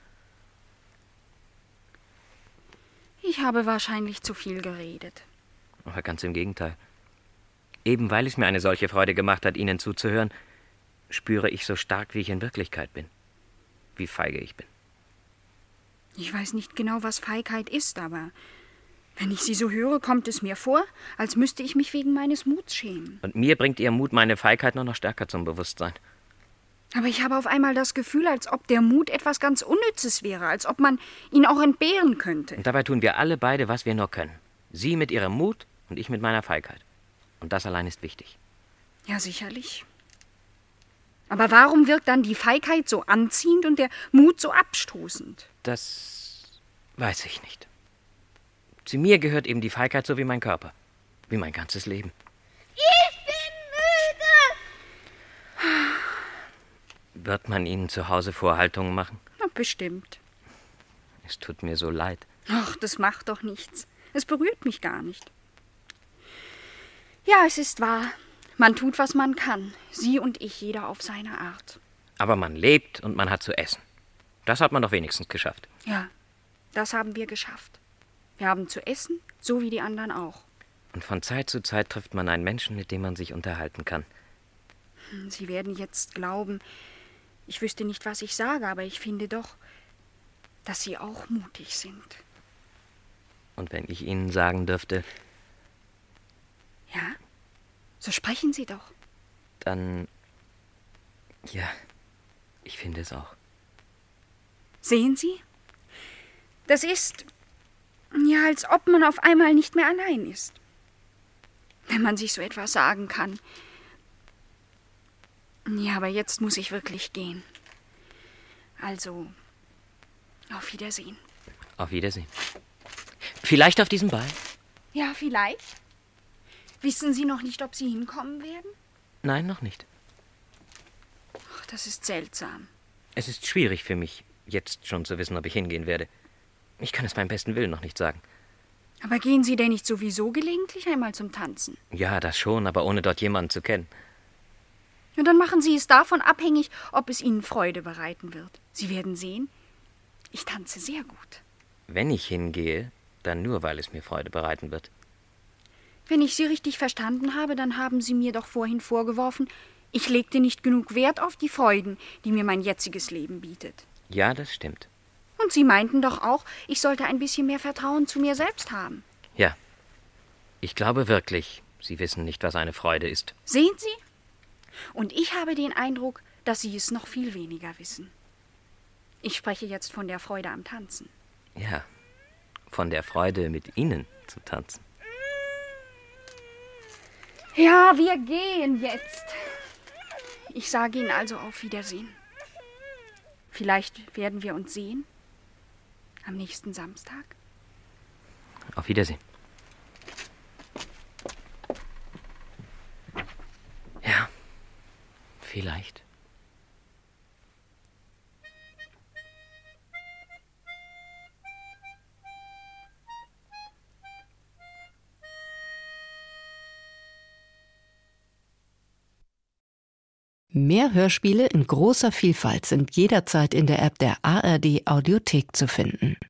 Ich habe wahrscheinlich zu viel geredet. Aber ganz im Gegenteil. Eben weil es mir eine solche Freude gemacht hat, Ihnen zuzuhören, spüre ich so stark, wie ich in Wirklichkeit bin. Wie feige ich bin. Ich weiß nicht genau, was Feigheit ist, aber wenn ich Sie so höre, kommt es mir vor, als müsste ich mich wegen meines Muts schämen. Und mir bringt Ihr Mut meine Feigheit nur noch stärker zum Bewusstsein. Aber ich habe auf einmal das Gefühl, als ob der Mut etwas ganz Unnützes wäre, als ob man ihn auch entbehren könnte. Und dabei tun wir alle beide, was wir nur können. Sie mit ihrem Mut und ich mit meiner Feigheit. Und das allein ist wichtig. Ja, sicherlich. Aber warum wirkt dann die Feigheit so anziehend und der Mut so abstoßend? Das weiß ich nicht. Zu mir gehört eben die Feigheit so wie mein Körper. Wie mein ganzes Leben. Ich bin müde! Wird man Ihnen zu Hause Vorhaltungen machen? Na, bestimmt. Es tut mir so leid. Ach, das macht doch nichts. Es berührt mich gar nicht. Ja, es ist wahr. Man tut, was man kann. Sie und ich, jeder auf seine Art. Aber man lebt und man hat zu essen. Das hat man doch wenigstens geschafft. Ja, das haben wir geschafft. Wir haben zu essen, so wie die anderen auch. Und von Zeit zu Zeit trifft man einen Menschen, mit dem man sich unterhalten kann. Sie werden jetzt glauben, ich wüsste nicht, was ich sage, aber ich finde doch, dass Sie auch mutig sind. Und wenn ich Ihnen sagen dürfte... Ja? So sprechen Sie doch. Dann... ja, ich finde es auch. Sehen Sie? Das ist... ja, als ob man auf einmal nicht mehr allein ist. Wenn man sich so etwas sagen kann. Ja, aber jetzt muss ich wirklich gehen. Also, auf Wiedersehen. Auf Wiedersehen. Vielleicht auf diesem Ball? Ja, vielleicht. Wissen Sie noch nicht, ob Sie hinkommen werden? Nein, noch nicht. Ach, das ist seltsam. Es ist schwierig für mich, jetzt schon zu wissen, ob ich hingehen werde. Ich kann es beim besten Willen noch nicht sagen. Aber gehen Sie denn nicht sowieso gelegentlich einmal zum Tanzen? Ja, das schon, aber ohne dort jemanden zu kennen. Ja, dann machen Sie es davon abhängig, ob es Ihnen Freude bereiten wird. Sie werden sehen, ich tanze sehr gut. Wenn ich hingehe, dann nur, weil es mir Freude bereiten wird. Wenn ich Sie richtig verstanden habe, dann haben Sie mir doch vorhin vorgeworfen, ich legte nicht genug Wert auf die Freuden, die mir mein jetziges Leben bietet. Ja, das stimmt. Und Sie meinten doch auch, ich sollte ein bisschen mehr Vertrauen zu mir selbst haben. Ja. Ich glaube wirklich, Sie wissen nicht, was eine Freude ist. Sehen Sie? Und ich habe den Eindruck, dass Sie es noch viel weniger wissen. Ich spreche jetzt von der Freude am Tanzen. Ja, von der Freude, mit Ihnen zu tanzen. Ja, wir gehen jetzt. Ich sage Ihnen also auf Wiedersehen. Vielleicht werden wir uns sehen. Am nächsten Samstag. Auf Wiedersehen. Ja, vielleicht. Mehr Hörspiele in großer Vielfalt sind jederzeit in der App der A R D Audiothek zu finden.